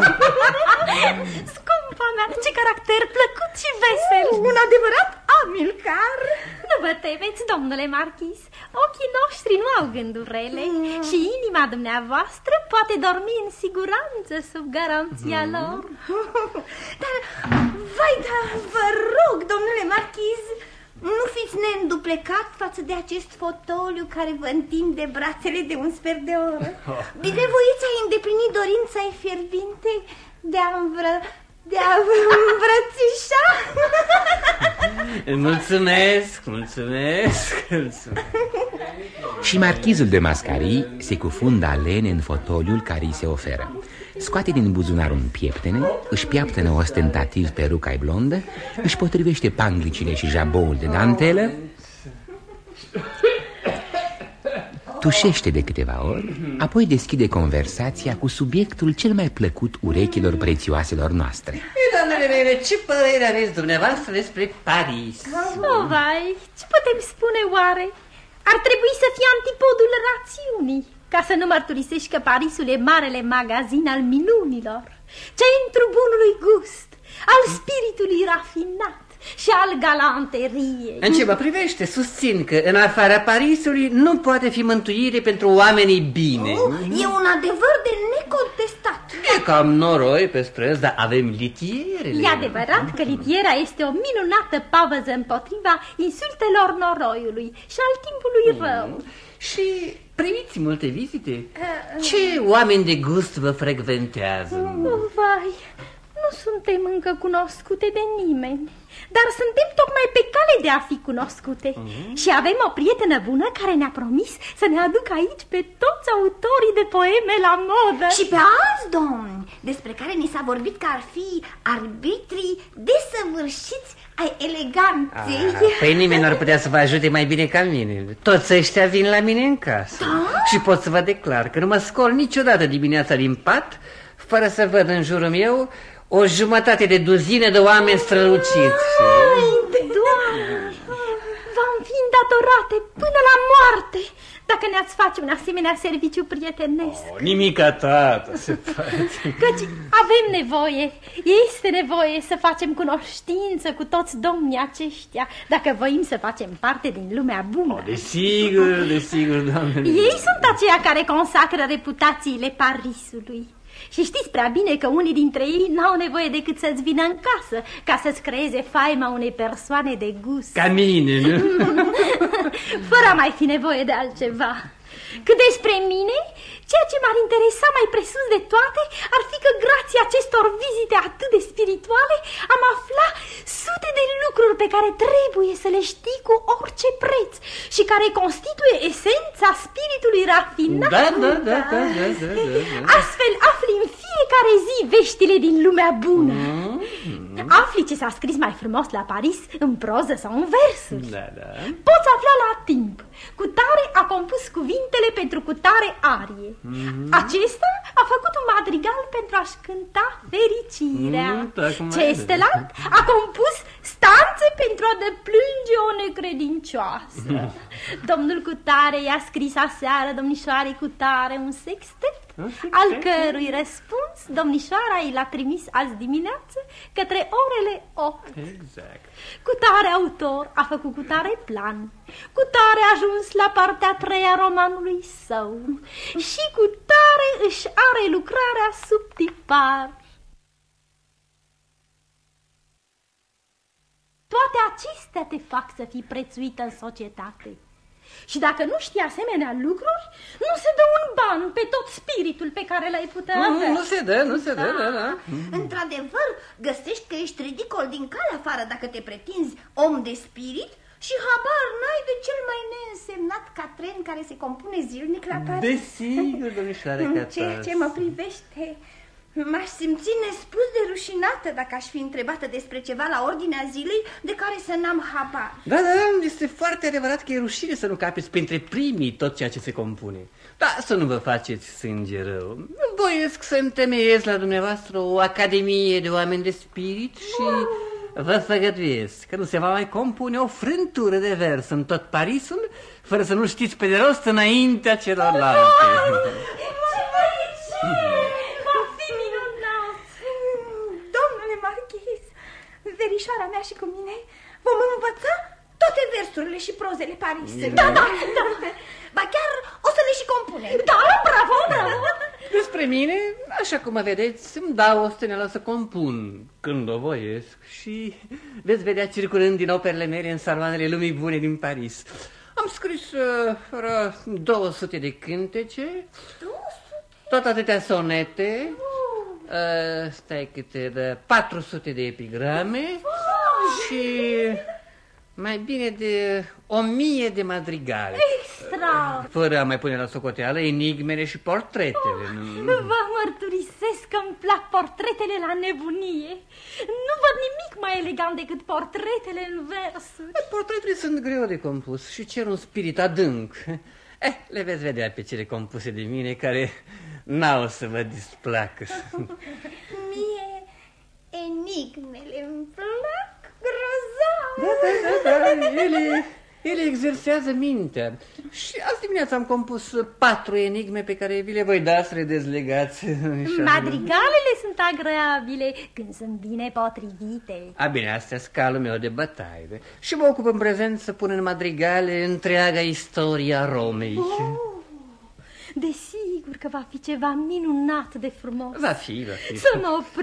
Scumpa mea, ce caracter plăcut și vesel.
Un adevărat Amilcar.
Nu vă temeți, domnule marchis. Ochii noștri nu au gânduri rele și inima dumneavoastră poate dormi în siguranță sub garanția lor.
Dar, vai, da, vă rog, domnule marchis, nu fiți neînduplecat față de acest fotoliu care vă întinde brațele de un sfert de oră. Binevoiți ai îndeplinit dorința ei fierbinte de a îmbrățișa.
Mulțumesc.
Și marchizul de Mascarii se cufundă alene în fotoliul care îi se oferă. Scoate din buzunar un pieptene, își piaptănă ostentativ peruca-i blondă, își potrivește panglicile și jaboul de dantelă, tușește de câteva ori, apoi deschide conversația cu subiectul cel mai plăcut urechilor prețioaselor noastre.
Doamnele mele, ce părere aveți dumneavoastră despre Paris?
Vai, ce putem spune oare? Ar trebui să fie antipodul rațiunii, ca să nu mărturisești că Parisul e marele magazin al minunilor, centru bunului gust, al spiritului rafinat și al galanteriei.
În ce mă privește, susțin că în afara Parisului nu poate fi mântuire pentru oamenii bine.
E un adevăr de necontestat.
E cam noroi pe străzi, dar avem litierele.
E adevărat că litiera este o minunată pavăză împotriva insultelor noroiului și al timpului rău.
Și primiți multe vizite? Ce oameni de gust vă frecventează?
Vai, nu suntem încă cunoscute de nimeni, dar suntem tocmai pe cale de a fi cunoscute. Și avem o prietenă bună care ne-a promis să ne aducă aici pe toți autorii de poeme la modă.
Și pe alți domni, despre care ni s-a vorbit că ar fi arbitrii desăvârșiți ai eleganței.
Păi nimeni n-ar putea să vă ajute mai bine ca mine. Toți ăștia vin la mine în casă. Și pot să vă declar că nu mă scol niciodată dimineața din pat fără să văd în jurul meu o jumătate de duzină de oameni străluciți.
Doamne, v-am fi îndatorate până la moarte dacă ne-ați face un asemenea serviciu prietenesc.
Nimica, tată, se poate.
Căci avem nevoie, este nevoie să facem cunoștință cu toți domnii aceștia, dacă voim să facem parte din lumea bună.
Desigur, doamne.
Ei sunt aceia care consacră reputațiile Parisului. Și știți prea bine că unii dintre ei n-au nevoie decât să-ți vină în casă ca să-ți creeze faima unei persoane de gust.
Ca mine, nu?
Fără a mai fi nevoie de altceva. Cât despre mine, ceea ce m-ar interesa mai presus de toate ar fi că grație acestor vizite atât de spirituale am aflat sute de lucruri pe care trebuie să le știi cu orice preț și care constituie esența spiritului rafinat.
Da.
Astfel afli în fiecare zi veștile din lumea bună. Afli ce s-a scris mai frumos la Paris în proză sau în versuri.
Da.
Poți afla la timp. Cutare a compus cuvintele pentru cutare arie. Acesta a făcut un madrigal pentru a-și cânta fericirea. Celălalt a compus stanțe pentru a deplânge o necredincioasă. Domnul Cutare i-a scris aseară domnișoarei Cutare un sextet, al cărui răspuns domnișoara i l-a trimis azi dimineață către orele 8.
Exact.
Cutare autor a făcut cutare plan, Cutare a ajuns la partea 3-a romanului său și Cutare își are lucrarea sub tipar. Toate acestea te fac să fii prețuită în societate. Și dacă nu știi asemenea lucruri, nu se dă un ban pe tot spiritul pe care l-ai putea avea.
Nu se dă, da.
Într-adevăr, găsești că ești ridicol din cale afară dacă te pretinzi om de spirit și habar n-ai de cel mai neînsemnat catren care se compune zilnic la Paris.
Desigur, domnișoare Catas.
Ceea ce mă privește, m-aș simți nespus de rușinată dacă aș fi întrebată despre ceva la ordinea zilei de care să n-am habar.
Da, este foarte adevărat că e rușine să nu capeți printre primii tot ceea ce se compune. Dar să nu vă faceți sânge rău. Îmi voiesc să întemeiez la dumneavoastră o academie de oameni de spirit și vă făgăduiesc că nu se va mai compune o frântură de vers în tot Parisul fără să nu știți pe de rost înaintea celorlalte.
Verișoara mea și cu mine vom învăța toate versurile și prozele Parisului.
Da.
Ba chiar o să le și compunem.
Da, bravo.
Despre mine, așa cum mă vedeți, îmi dau o steneală să compun când o voiesc și veți vedea circulând din operele mele în saloanele lumii bune din Paris. Am scris 200 de cântece, tot atâtea sonete, stai câte, de 400 de epigrame și mai bine de 1000 de madrigale.
Extra!
Fără a mai pune la socoteală enigmele și portretele.
Vă mărturisesc că îmi plac portretele la nebunie. Nu văd nimic mai elegant decât portretele în versuri.
Portretele sunt greu de compus și cer un spirit adânc. Le veți vedea pe cele compuse de mine care n-au să vă displacă.
Mie enigmele îmi plac grozav.
Da, ele exersează mintea. Și azi dimineața am compus 4 enigme pe care vi le voi da să le dezlegați.
Madrigalele sunt agreabile când sunt bine potrivite.
Bine, astea sunt calul meu de bătaie. Și mă ocup în prezent să pun în madrigale întreaga istoria Romei.
Desigur că va fi ceva minunat de frumos.
Va fi.
Să-mi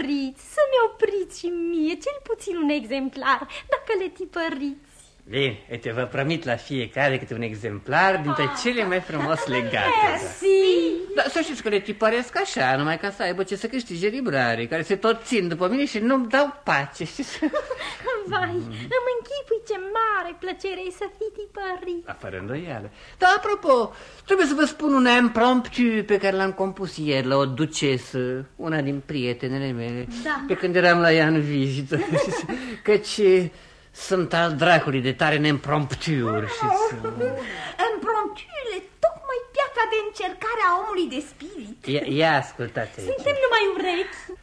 opriți și mie cel puțin un exemplar, dacă le tipăriți.
Bine, uite, vă promit la fiecare câte un exemplar dintre cele mai frumos legate. Dar să știți că le tipăresc așa, numai ca să aibă ce să câștige librarii, care se tot țin după mine și nu-mi dau pace.
Vai, îmi închipui ce mare plăcere e să fii tipărit.
Fără îndoială. Dar apropo, trebuie să vă spun un impromptu pe care l-am compus ieri la o ducesă, una din prietenele mele, pe când eram la ea în vizită. Căci Sunt al dracului de tare neîmpromptiuri și...
Împrompturile, tocmai piatra de încercare a omului de spirit.
Ia ascultați aici.
Suntem numai urechi.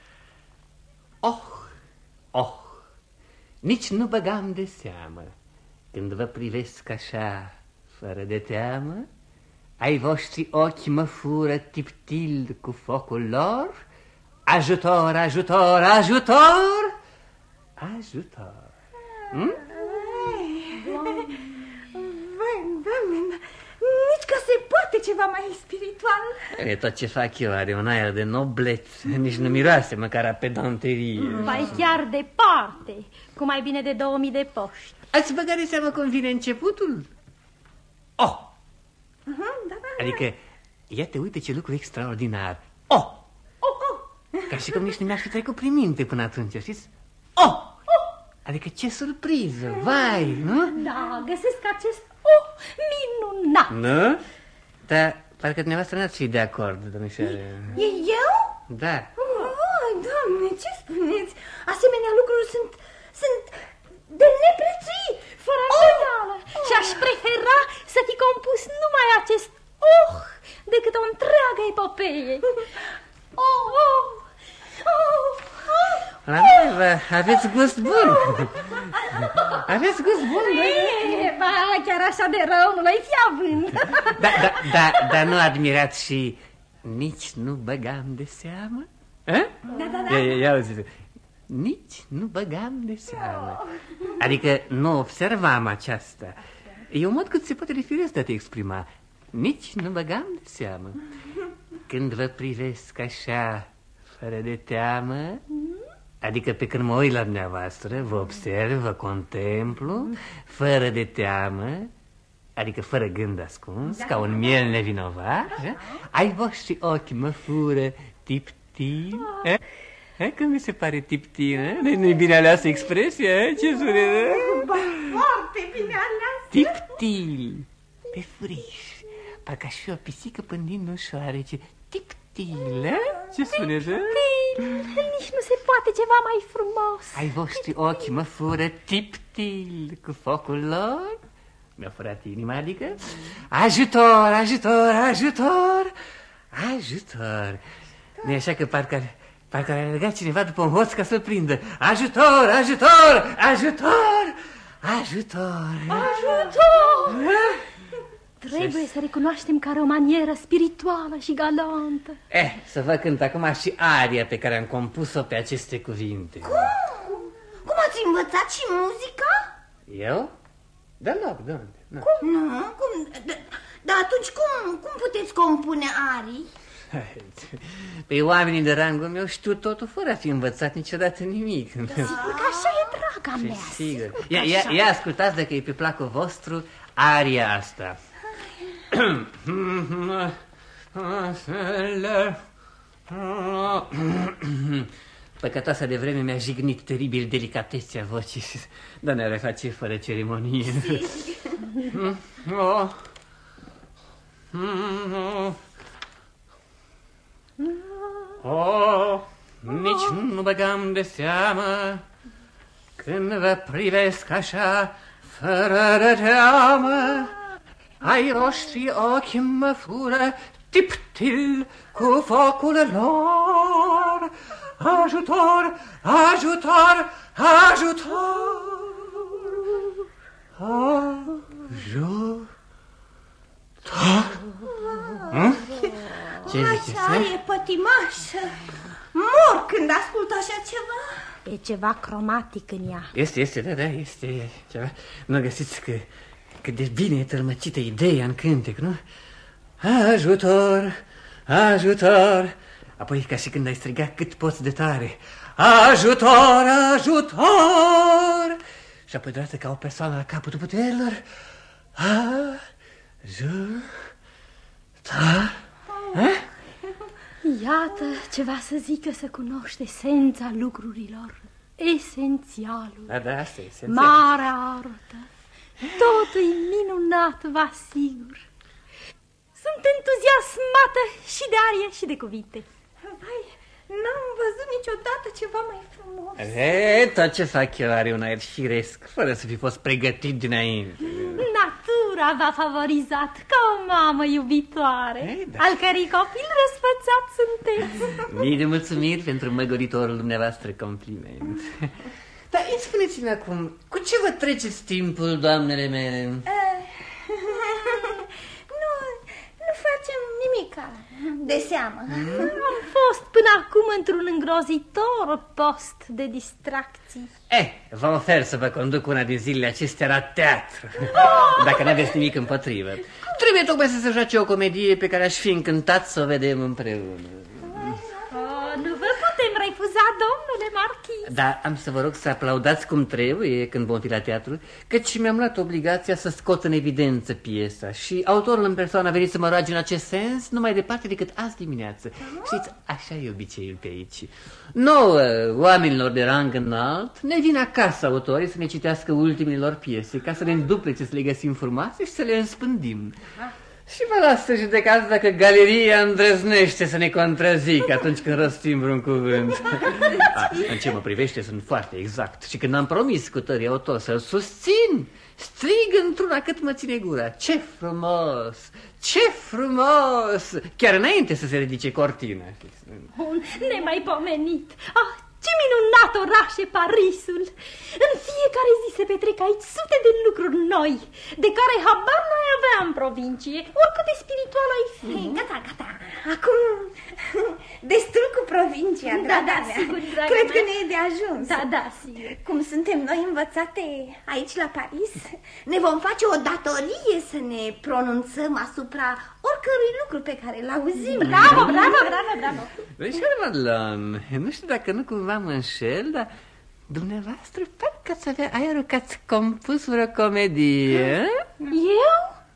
Oh, nici nu băgam de seamă când vă privesc așa, fără de teamă. Ai voștri ochi mă fură tiptil cu focul lor. Ajutor, ajutor, ajutor, ajutor.
Doamne, nici că se poate ceva mai spiritual.
Tot ce fac eu are un aer de noblețe, nici nu miroase măcar a pedanterie.
Vai chiar departe, cu mai bine de 2000 de poști.
Ați băgat de seamă cum vine începutul? Adică, iată, uite ce lucru extraordinar. Ca și cum nici nu mi-aș fi trecut prin minte până atunci, știți? Adică ce surpriză, vai, nu?
Da, găsesc acest minunat.
Nu? Dar parcă dumneavoastră n-ați fi de acord, domnișoare.
E eu?
Da.
Doamne, ce spuneți? Asemenea lucruri sunt de neprețuit,
fără îndoială. Și aș prefera să fi compus numai acest decât o întreagă epopeie.
La noi, vă, aveți gust bun. Aveți gust bun,
ba, chiar așa de rău nu l-ai fi având.
Dar nu admirați și nici nu băgam de seamă?
Da.
Ia auziți, nici nu băgam de seamă. Adică nu observam aceasta. E un mod cât se poate de firesc de a te exprima. Nici nu băgam de seamă. Când vă privesc așa, fără de teamă, adică pe când mă uit la dumneavoastră, vă observ, vă contemplu, fără de teamă, adică fără gând ascuns, ca un miel nevinovat, ai voștri ochi mă fură tiptil. Cum mi se pare tiptil? Nu-i bine aleasă expresia? Ce spune?
Foarte bine aleasă.
Tiptil, pe furiș, parcă și o pisică pândind în șoarece. Tiptil, ce spune?
Nici nu se poate ceva mai frumos.
Ai voștri ochi mă fură tiptil cu focul lor. Mi-a furat inima, adică. Ajutor, ajutor, ajutor, ajutor. Nu-i așa că parcă a alergat cineva după un hoț ca să-l prindă. Ajutor, ajutor, ajutor, ajutor, ajutor.
Trebuie să recunoaștem că are o manieră spirituală și galantă.
Să vă cânt acum și aria pe care am compus-o pe aceste cuvinte.
Cum ați învățat și muzica?
Eu? Deloc, de unde?
Cum? Nu, cum? Dar atunci cum puteți compune arii?
Păi oamenii de rangul meu știu totul fără a fi învățat niciodată nimic.
Sigur că așa e, draga mea.
Sigur. Ia ascultați dacă e pe placul vostru aria asta. Păcătoasa de vreme mi-a jignit teribil delicatețea vocii. Dar ne-ar face fără ceremonie. Nici nu băgam de seamă când vă privesc așa, fără de teamă. Ai roștri ochi mă fură tiptil cu focul lor. Ajutor, ajutor, ajutor, ajutor. Ce ziceți?
Așa e pătimașă. Mor când ascult așa ceva.
E ceva cromatic în ea.
Este, este ceva. Nu găsiți cât de bine e tălmăcită ideea în cântec, nu? Ajutor, ajutor. Apoi ca și când ai strigat cât poți de tare. Ajutor, ajutor. Și apoi deodată ca o persoană la capătul puterilor. Ajutor.
Iată ceva să zică să cunoști esența lucrurilor. Esențialul.
Da, asta e esențial.
Marea artă. Totul e minunat, vă asigur. Sunt entuziasmată și de arie și de cuvinte.
Vai, N-am văzut niciodată ceva mai frumos.
Tot ce fac eu are un aer firesc, fără să fi fost pregătit dinainte.
Natura v-a favorizat ca o mamă iubitoare, al cărei copil răsfățat sunteți.
Mii de mulțumiri pentru măgoritorul dumneavoastră compliment. Dar spuneți-mi acum, cu ce vă treceți timpul, doamnele mele?
Nu facem nimica de seamă.
Am fost până acum într-un îngrozitor post de distracții.
Vă ofer să vă conduc una din zilele acestea la teatru, dacă n-aveți nimic împotrivă. Trebuie tocmai să se joace o comedie pe care aș fi încântat să o vedem împreună.
Nu vă putem refuza, domnule marchis.
Dar am să vă rog să aplaudați cum trebuie când vom fi la teatru, căci mi-am luat obligația să scot în evidență piesa și autorul în persoană a venit să mă roage în acest sens nu mai departe decât azi dimineață. Știți, așa e obiceiul pe aici. Nouă, oamenilor de rang înalt, ne vin acasă autorii să ne citească ultimele lor piese, ca să ne înduplece, să le găsim frumoase și să le înspândim. Și vă las să judecați dacă galeria îndrăznește să ne contrazică atunci când rostim vreun cuvânt. În ce mă privește sunt foarte exact. Și când am promis cu tării autor să-l susțin, strig într-una cât mă ține gura. Ce frumos! Ce frumos! Chiar înainte să se ridice cortina.
Nemaipomenit! Ce minunat oraș e Parisul! În fiecare zi se petrec aici sute de lucruri noi, de care habar nu ai avea în provincie, oricât de spiritual ai fi.
Gata. Acum, destul cu provincia, draga mea.
Sigur, draga
Cred
mea.
că ne e de ajuns.
Da, sigur.
Cum suntem noi învățate aici la Paris, ne vom face o datorie să ne pronunțăm asupra oricărui lucru pe care îl auzim.
Bravo.
Domnișoară Madelon, nu știu dacă nu cumva mă înșel, dar dumneavoastră parcă ați avea aerul că ați compus vreo comedie.
Eu?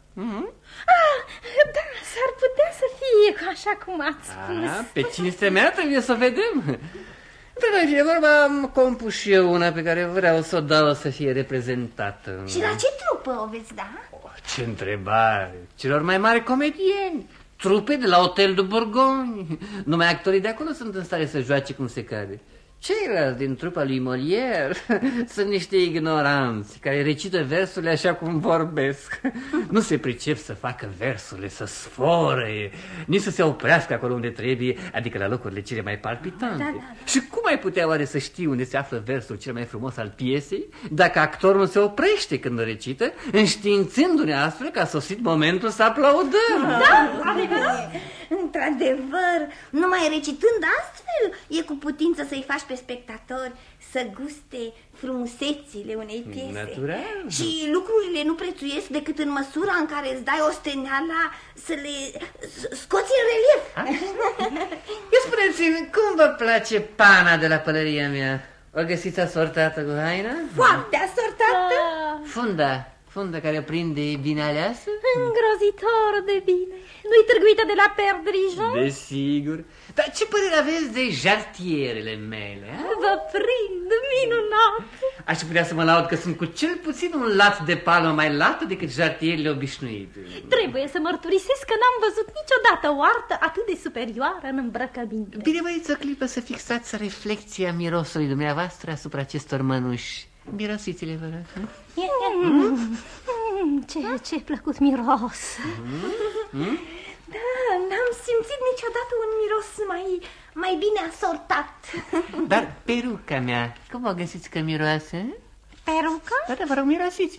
Da, s-ar putea să fie așa cum ați spus.
Pe cinstea mea trebuie să o vedem. Între noi fie vorba, am compus și eu una pe care vreau să o dau să fie reprezentată.
Și la ce trupă o veți da?
Ce întrebare! Celor mai mari comedieni, trupe de la Hotel de Bourgogne. Numai actorii de acolo sunt în stare să joace cum se cade. Ceilalți din trupa lui Molière sunt niște ignoranți care recită versurile așa cum vorbesc. Nu se pricep să facă versurile, să sfore, nici să se oprească acolo unde trebuie, adică la locurile cele mai palpitante.
Da.
Și cum ai putea oare să știi unde se află versul cel mai frumos al piesei dacă actorul nu se oprește când o recită, înștiințându-ne astfel că a sosit momentul să aplaudăm?
Da, adevărat. Într-adevăr, numai recitând astfel e cu putință să-i faci pe spectatori să guste frumusețile unei piese.
Natural.
Și lucrurile nu prețuiesc decât în măsura în care îți dai osteneala să le scoți în relief.
Eu spuneți-mi, cum vă place pana de la pălăria mea? O găsiți asortată cu haina?
Foarte asortată.
Funda care o prinde bine aleasă?
Îngrozitor de bine. Nu-i târguită de la Perdrijon?
Desigur. Dar ce părere aveți de jartierele mele?
Vă prind, minunat.
Aș putea să mă laud că sunt cu cel puțin un lat de palmă mai lată decât jartierile obișnuite.
Trebuie să mărturisesc că n-am văzut niciodată o artă atât de superioară în îmbrăcăminte.
Bine, văiți o clipă să fixați reflecția mirosului dumneavoastră asupra acestor mănuși. Mirosiți-le, vă rog.
Ce plăcut miros.
Da, n-am simțit niciodată un miros mai bine asortat.
Dar peruca mea, cum o găsiți că miroase?
Peruca?
Da, vă rog, mirosiți.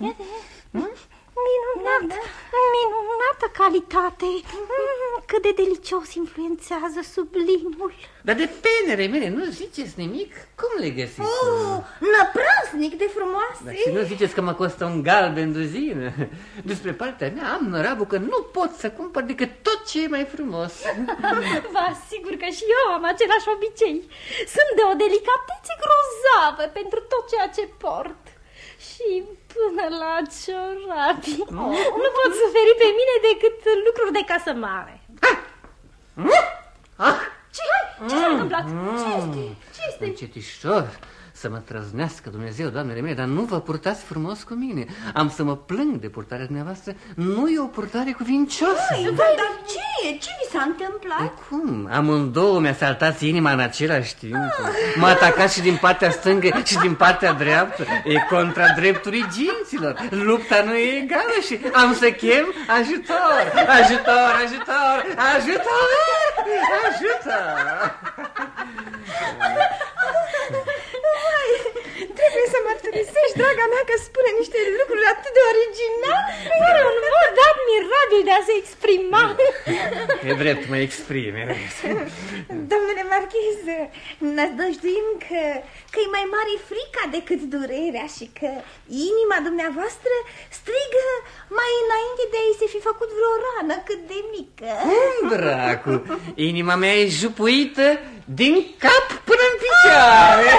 Minunată calitate. Cât de delicios influențează sublimul.
Dar de penere mele nu ziceți nimic? Cum le găsiți?
Năprasnic de frumoase.
Dar și nu ziceți că mă costă un galben duzină. Despre partea mea am năravul că nu pot să cumpăr decât tot ce e mai frumos.
Vă asigur că și eu am același obicei. Sunt de o delicatețe grozavă pentru tot ceea ce port. Și până la ciorapi nu pot suferi pe mine decât lucruri de casă mare.
Ah!
Ce ai? Ce s-a întâmplat? Ce este?
Încetișor, să mă trăznească Dumnezeu, doamnele mele, dar nu vă purtați frumos cu mine. Am să mă plâng de purtarea dumneavoastră. Nu e o purtare cuvincioasă.
Dar ce? Ce vi s-a întâmplat?
Cum? Amândouă mi-a saltat inima în același timp. M-a atacat și din partea stângă și din partea dreaptă. E contra drepturii ginților. Lupta nu e egală și am să chem ajutor. Ajutor, ajutor, ajutor, ajutor.
Trebuie să mărturisești, draga mea, că spune niște lucruri atât de originale.
Are un mod admirabil de a se exprima.
E drept, mă exprime.
Domnule marchiz, nădăjduim că-i mai mare frica decât durerea și că inima dumneavoastră strigă mai înainte de a-i se fi făcut vreo rană cât de mică.
Dracu, inima mea e jupuită din cap până în picioare.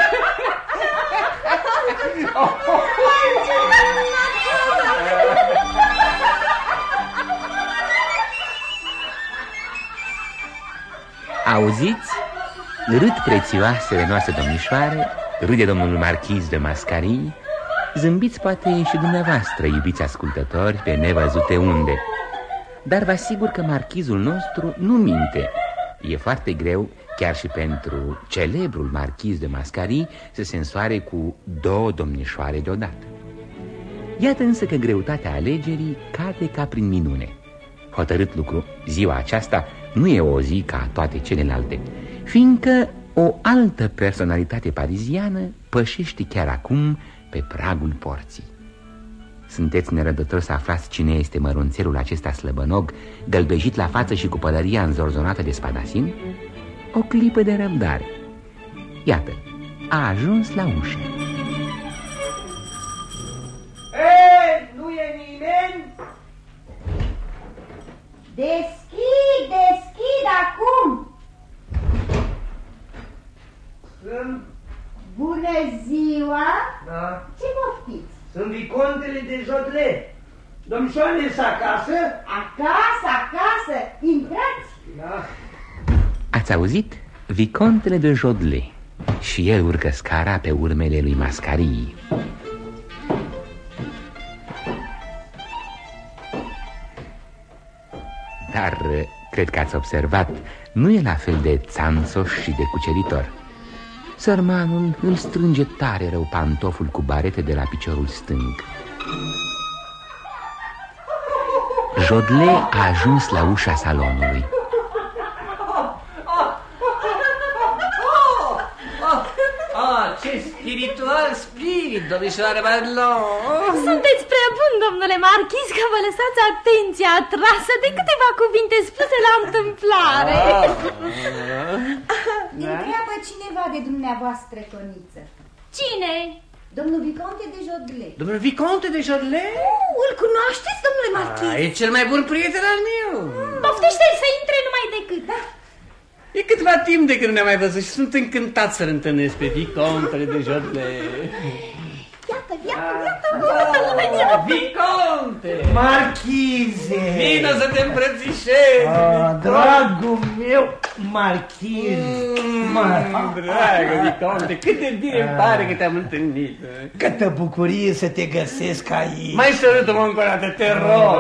Auziți? Râd prețioasele noastre domnișoare, râde domnul marchiz de Mascarii, zâmbiți poate și dumneavoastră, iubiți ascultători, pe nevăzute unde. Dar vă asigur că marchizul nostru nu minte. E foarte greu, chiar și pentru celebrul marchiz de Mascarii, să se însoare cu două domnișoare deodată. Iată însă că greutatea alegerii cade ca prin minune. Hotărât lucru, ziua aceasta nu e o zi ca toate celelalte, fiindcă o altă personalitate pariziană pășește chiar acum pe pragul porții. Sunteți nerăbdători să aflați cine este mărunțelul acesta slăbănog, gălbejit la față și cu pălăria înzorzonată de spadasin? O clipă de răbdare. Iată, a ajuns la ușă.
Ei, nu e nimeni?
Deschid acum!
Sunt...
Bună ziua!
Da.
Ce poftiți?
Sunt vicontele de Jodle. Domnișoarele s acasă?
Acasă! Intrați!
Da.
Ați auzit? Vicontele de Jodle. Și el urcă scara pe urmele lui Mascarii. Dar, cred că ați observat, nu e la fel de țanțoș și de cuceritor. Sărmanul îl strânge tare rău pantoful cu barete de la piciorul stâng. Jodle a ajuns la ușa salonului.
Ce spiritual spirit, domnișoare Marlon!
Sunteți prea bun, domnule marchiz, că vă lăsați atenția atrasă de câteva cuvinte spuse la întâmplare.
Întreabă cineva de dumneavoastră, Coniță.
Cine?
Domnul Viconte de Jodle.
Domnul Viconte de Jodle?
Îl cunoașteți, domnule marchiz?
E cel mai bun prieten al meu.
Poftește-l să intre numai decât, da?
E câtva timp de când ne-am mai văzut și sunt încântat să-l întâlnesc pe Vicontele de Jodle.
Iată!
Viconte!
Marchize!
Vino să te îmbrățișezi!
Dragul meu marchiz!
Dragă Viconte, cât de bine îmi pare că te-am întâlnit.
Câtă bucurie să te găsesc aici!
Mai sărută-mă încă o dată, te rog!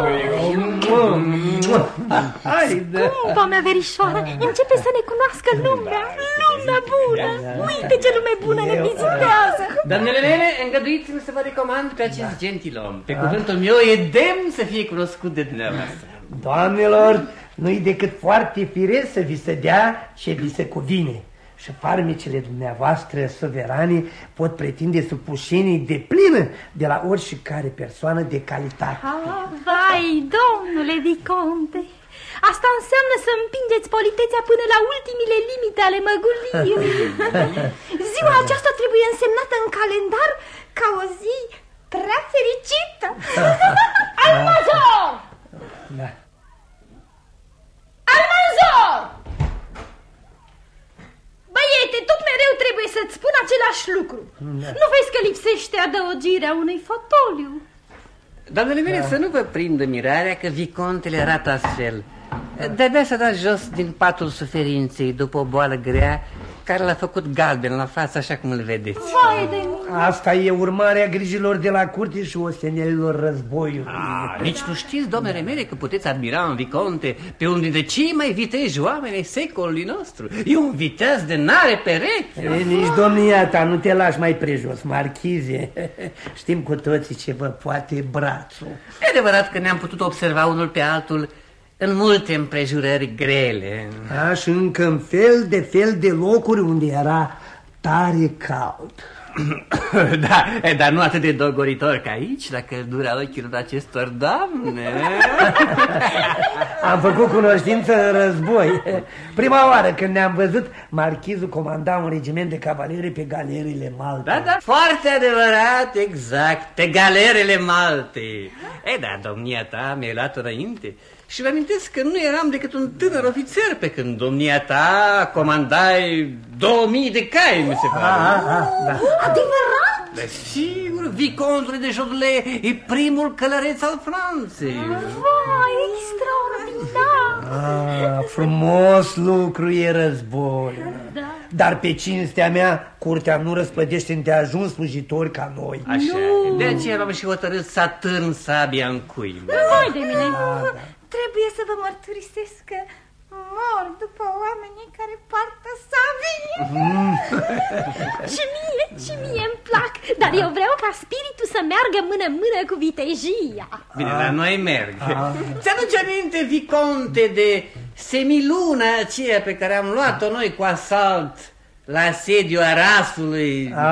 Scumpa mea verișoară, începe să ne cunoască lumea, lumea bună. Uite ce lume bună ne vizitează.
Doamnele mele, îngăduiți-mi să vă recomand pe acest gentilom. Pe cuvântul meu e demn să fie cunoscut de dumneavoastră.
Doamnelor, nu-i decât foarte firesc să vi se dea ce vi se cuvine. Și farmecele dumneavoastră suverane pot pretinde supușenii de plină de la oricare persoană de calitate.
Vai, domnule Viconte, asta înseamnă să împingeți politețea până la ultimile limite ale măguliei. Ziua aceasta trebuie însemnată în calendar ca o zi prea fericită. Almanzor!
Da.
Almanzor! Băiete, tot mereu trebuie să-ți spun același lucru. Da. Nu vezi că lipsește adăugirea unui fotoliu?
Doamnele mele, să nu vă prindă mirarea că Vicontele arată astfel. De-abia s-a dat jos din patul suferinței după o boală grea care l-a făcut galben la față, așa cum îl vedeți.
Vai de mine!
Asta e urmarea grijilor de la curte și ostenelilor războiului.
Nici nu știți, domnule mele, că puteți admira în Viconte pe unul dintre cei mai viteji oameni ai secolului nostru. E un viteaz de n-are pereche.
Nici domnia ta, nu te lași mai prejos, marchize. Știm cu toții ce vă poate brațul.
E adevărat că ne-am putut observa unul pe altul în multe împrejurări grele.
Și încă în fel de locuri unde era tare cald.
Da, dar nu atât de dogoritor ca aici, la căldura ochilor acestor doamne.
Am făcut cunoștință în război. Prima oară când ne-am văzut, marchizul comanda un regiment de cavalerie pe galerile Malte.
Da, foarte adevărat, exact, pe galerele Malte. Da, domnia ta mi-a luat înainte. Și vă amintesc că nu eram decât un tânăr ofițer pe când domnia ta comandai 2000 de cai, mi se pare.
Da.
Adevărat?
Sigur, Vicontul de Jodle e primul călăreț al Franței.
Vai, extraordinar!
Frumos lucru e război.
Da.
Dar pe cinstea mea, curtea nu răspădește îndeajuns slujitori ca noi.
Așa, de aceea am și hotărât să atârn sabia în cuib.
Vai de mine!
Trebuie să vă mărturisesc că mor după oamenii care poartă sabii.
Și mie îmi plac, dar eu vreau ca spiritul să meargă mână-mână cu vitejia.
Bine, la noi merg. Ți-aduce aminte, Viconte, de semiluna aceea pe care am luat-o noi cu asalt la asediul Arasului?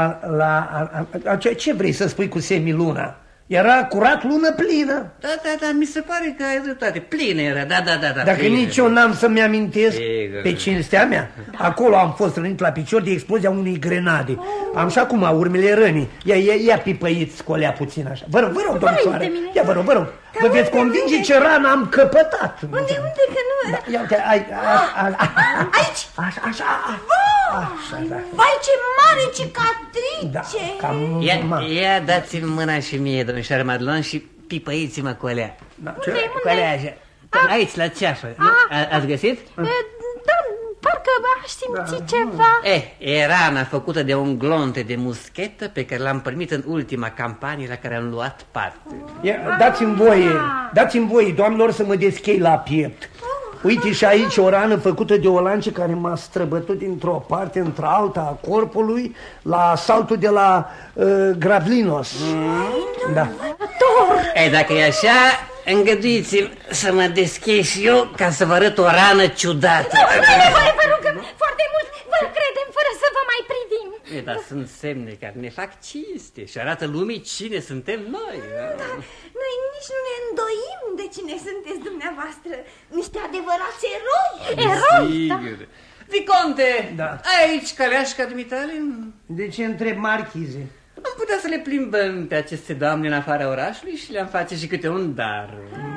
Ce vrei să spui cu semiluna? Era curat lună plină.
Da, mi se pare că ai dreptate. Plină era, da.
Dacă
plină.
nici eu n-am să-mi amintesc pe cinstea mea. Acolo am fost rănit la picior de explozia unei grenade. Am și acum urmele rănii. Ia pipăiți, scolea puțin așa. Vă rog, domnișoară. Ia, vă rog. Vă veți convinge ce rană am căpătat.
Unde că nu...
Ia uite,
aici.
Așa, da.
Vai, ce mare cicatrice!
Da,
ia dați-mi mâna și mie, domnișoară Madelon, și pipăiți-mă cu alea. Cu alea așa. Aici, la ceafă. Ați găsit?
Da, parcă aș simți ceva.
E rana făcută de un glonte de muschetă pe care l-am primit în ultima campanie la care am luat parte.
Dați-mi voie, doamnelor, să mă deschei la piept. Uite și aici o rană făcută de o lance care m-a străbătut dintr-o parte într-alta a corpului la asaltul de la Gravlinos. Da.
Dacă e așa, îngăduiți-mi să mă deschid și eu ca să vă arăt o rană ciudată.
Vă rugăm foarte mult, vă credem fără să vă mai privim.
Dar sunt semne care ne fac cinste și arată lumii cine suntem noi.
Da, noi nici nu ne îndoim de cine sunteți dumneavoastră. Niște adevărați eroi.
Eroi, da.
Viconte, aici caleașca dumitale?
De ce întreb, marchize?
Am putea să le plimbăm pe aceste doamne în afara orașului și le-am face și câte un dar.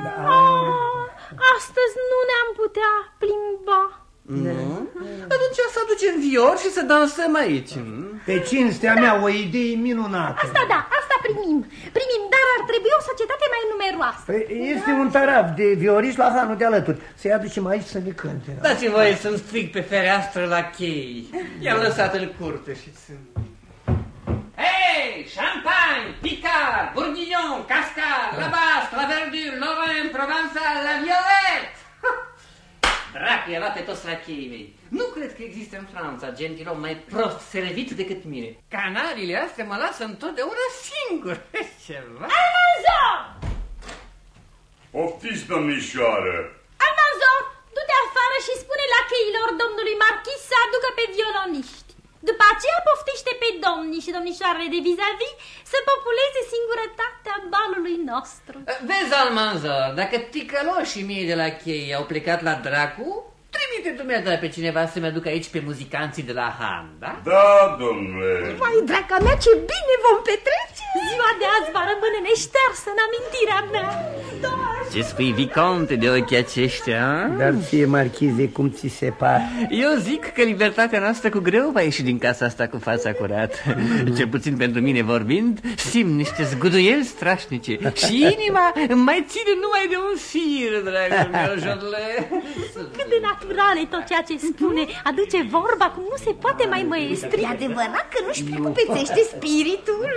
Astăzi nu ne-am putea plimba.
Nu? Atunci să aducem vior și să dansăm aici.
Pe cinstea mea, o idee minunată.
Asta primim, dar ar trebui o societate mai numeroasă.
Este un taraf de vioriști la hanul de alături. Să-i aducem aici să ne cânte.
Dați-mi voie să-mi strig pe fereastră la chei. I-am lăsat în curte și sunt... Hey, Champagne, Picard, Bourguignon, Cascade, la Basque, la Verdure, Lorraine, Provençal, la Violette. Dracu, i-a luat pe toți racheii mei. Nu cred că există în Franța gentilom mai prost servit decât mine. Canariile astea mă lasă întotdeauna singur. Ceva.
Almanzor!
Poftiți, domnișoară!
Almanzor, du-te afară și spune lacheilor domnului marchis să aducă pe violoniști. După aceea poftește pe domnii și domnișoarele de vis-a-vis să populeze singurătatea balului nostru.
Vezi, Almanzor, dacă ticăloșii mei de la chei au plecat la dracu, trimite dumneata pe cineva să-mi aducă aici pe muzicanții de la Han, da?
Da, domnule.
Vai, draca mea, ce bine vom petrece! Ziua de azi va rămâne neștearsă în amintirea mea.
Doar
Ce spui, Viconte, de ochii aceștia?
Dar ție, marchize, cum ți se pare?
Eu zic că libertatea noastră cu greu va ieși din casa asta cu fața curată. Cel puțin pentru mine vorbind, simt niște zguduieli strașnice. Și inima îmi mai ține numai de un fir, dragul meu, Jodle.
Cât de natural e tot ceea ce spune. Aduce vorba cum nu se poate mai măestri.
E adevărat că nu-și precupețește spiritul.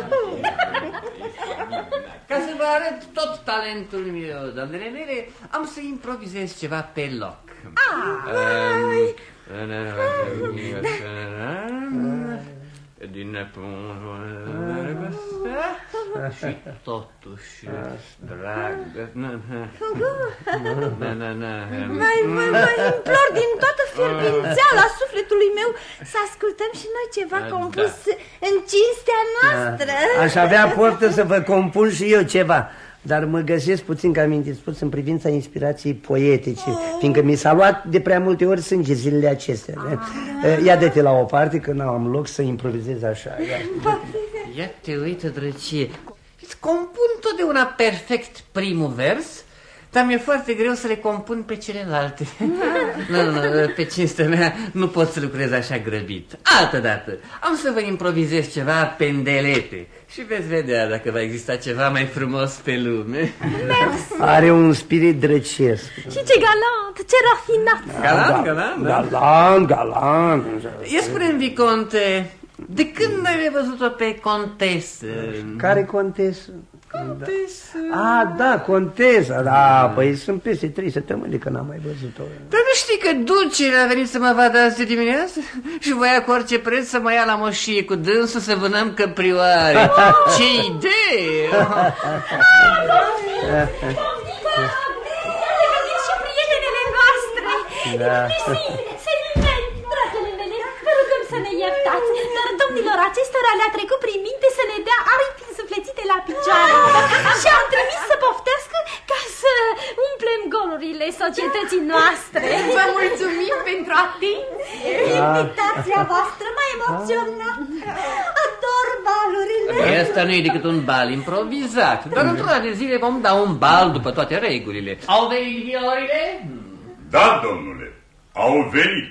Ca să vă arăt tot talentul meu, doamnele mele, am să improvizez ceva pe loc. Și totuși, dragă,
Mai implor din toată fierbințeala sufletului meu să ascultăm și noi ceva compus în cinstea noastră.
Aș avea poftă să vă compun și eu ceva, dar mă găsesc puțin cam indispus în privința inspirației poetice, fiindcă mi s-a luat de prea multe ori sânge zilele acestea. Ia dă-te la o parte că n-am loc să improvizez așa.
Ia te uită, drăcie. Îți compun totdeauna perfect primul vers, dar mi-e foarte greu să le compun pe celelalte. Nu, pe cinstea mea nu pot să lucrez așa grăbit. Altădată am să vă improvizez ceva pendelete și veți vedea dacă va exista ceva mai frumos pe lume.
Are un spirit drăcesc.
Și ce galant, ce rafinat.
Galant.
Ia spune-mi, Viconte, de când ai văzut-o pe contesă?
Care contesă?
Contesă.
Da, contesa, da, păi sunt peste 3 săptămâni că n-am mai văzut-o.
Dar nu știi că dulcele a venit să mă vadă azi de dimineață? Și voia cu orice preț să mă ia la moșie cu dânsul să vânăm căprioare. Ce idee!
Și prietenele noastre. Dragele mele, vă rugăm să ne iertați, dar domnilor acestora le-a trecut prin minte să ne dea aripi însuflețite la picioare și am trimis să poftească ca să umplem golurile societății noastre.
Vă mulțumim pentru atenție.
Invitația voastră m-a emoționat. Ador balurile.
Asta nu e decât un bal improvizat, dar într-una de zile vom da un bal după toate regulile. Au venit viorile?
Da, domnule, au venit.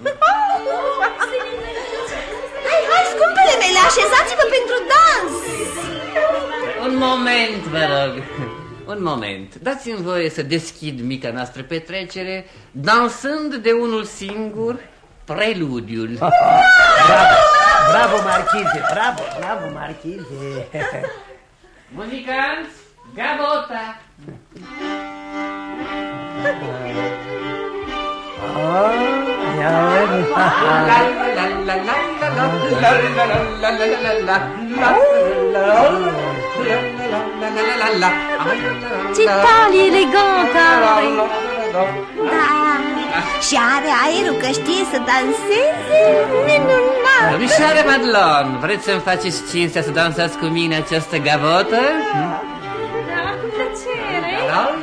Hai, scumpele mele, așezați-vă pentru dans.
Un moment, vă rog. Un moment. Dați-mi voie să deschid mica noastră petrecere dansând de unul singur preludiul.
Bravo, marchize, bravo, marchize.
Muzicanți, gabota.
Ce talie elegantă are!
Da, și are aerul că știe să danseze minunat.
Domnișoare Madelon, vreți să-mi faceți cinstea să dansați cu mine această gavotă?
Da, cu plăcere.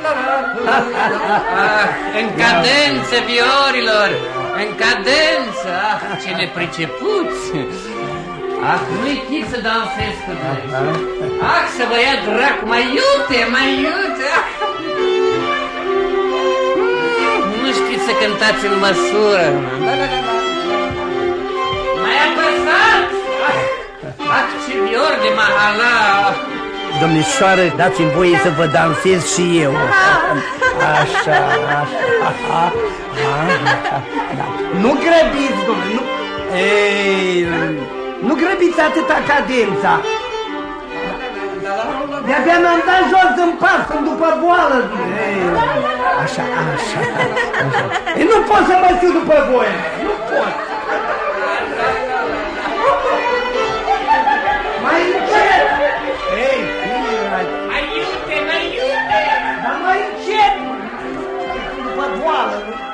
În cadență, viorilor! În cadență! Ce nepricepuți! Nu-i chip să dansez cu voi! Să vă ia dracu! Mai iute! Nu știți să cântați în măsură! Mai apăsați! Ce vior de mahala!
Domnișoară, dați-mi voie să vă dansez și eu. Așa. Nu grăbiți, domnule, nu grăbiți atâta cadența. De-abia mi-am dat jos în pat, sunt după boală. Așa. Nu pot să mă știu după voi, nu pot. Mai încet!
Mai iute!
Dar mai încet! După boală!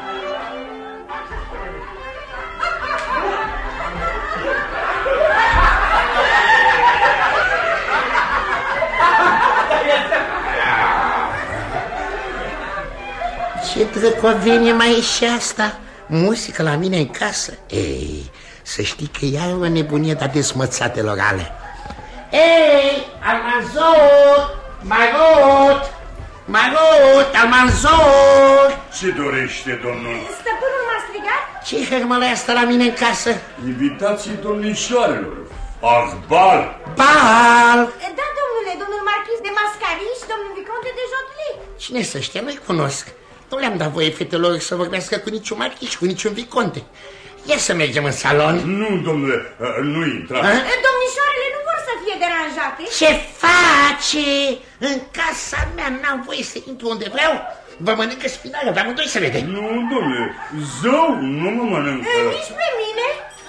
Ce drăcovenie mai e și asta? Muzică la mine în casă? Ei, să știi că ea e o nebunie de desmățatelor ale. Ei, Almazot, Marot, Marot, Almanzor!
Ce dorește, domnul?
Stăpânul m-a strigat?
Ce hărmălăia asta la mine în casă?
Invitații domnișoarelor. Azi bal!
Bal!
Da, domnule, domnul marchis de Mascarii și domnul viconte de Jotli.
Cine să știe, nu-i cunosc. Nu le-am dat voie fetelor să vorbească cu niciun marchis și cu niciun viconte. Ia să mergem în salon.
Nu, domnule, nu intrați.
Domnișoarele nu vor să fie deranjate.
Ce face? În casa mea n-am voie să intru unde vreau. Vă mănâncă spinarea, dar amândoi să vedem.
Nu, domnule, zău, nu mă mănâncă.
Nici pe mine.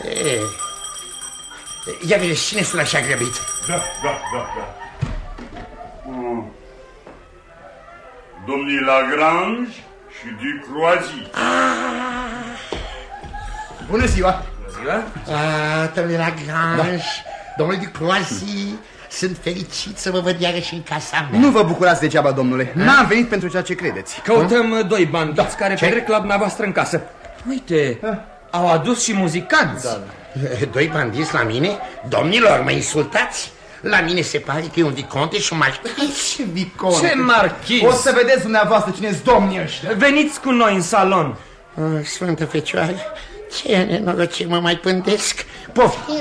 Ia vedeți, cine sună așa grăbit?
Da. Domnii Lagrange și Ducroazi.
Bună ziua!
Domnule Lagrange, domnule Ducroazi, sunt fericit să vă văd iarăși în casa mea.
Nu vă bucurați degeaba, domnule. N-am venit pentru ceea ce credeți.
Căutăm doi bandiți care petrec la dumneavoastră în casă. Uite, au adus și muzicanți.
Doi bandiți la mine? Domnilor, mă insultați? La mine se pare că e un viconte și un marchis.
Ce viconte?
Ce marchis?
O să vedeți dumneavoastră cine-s domnii ăștia.
Veniți cu noi în salon.
Sfântă Fecioară, ce nenorocire mă mai pândesc. Poftiți!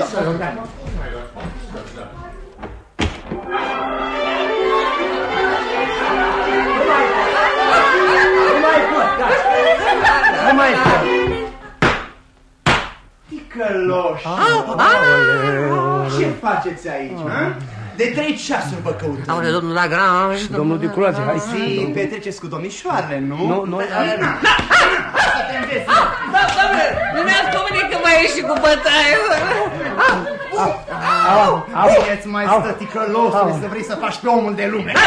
Nu mai pot.
Ticăloși! Ce faceți aici, De 3 ceasuri vă căutăm.
Aole, domnul Lagrange.
Domnul Ducroazi, hai să...
Si, petreceți cu domnișoarele, nu?
Nu.
Nu mi-ați pomenit că mai ieși cu bătaie.
Ție-ți mai stă, ticălosule, să vrei să faci pe omul de lume.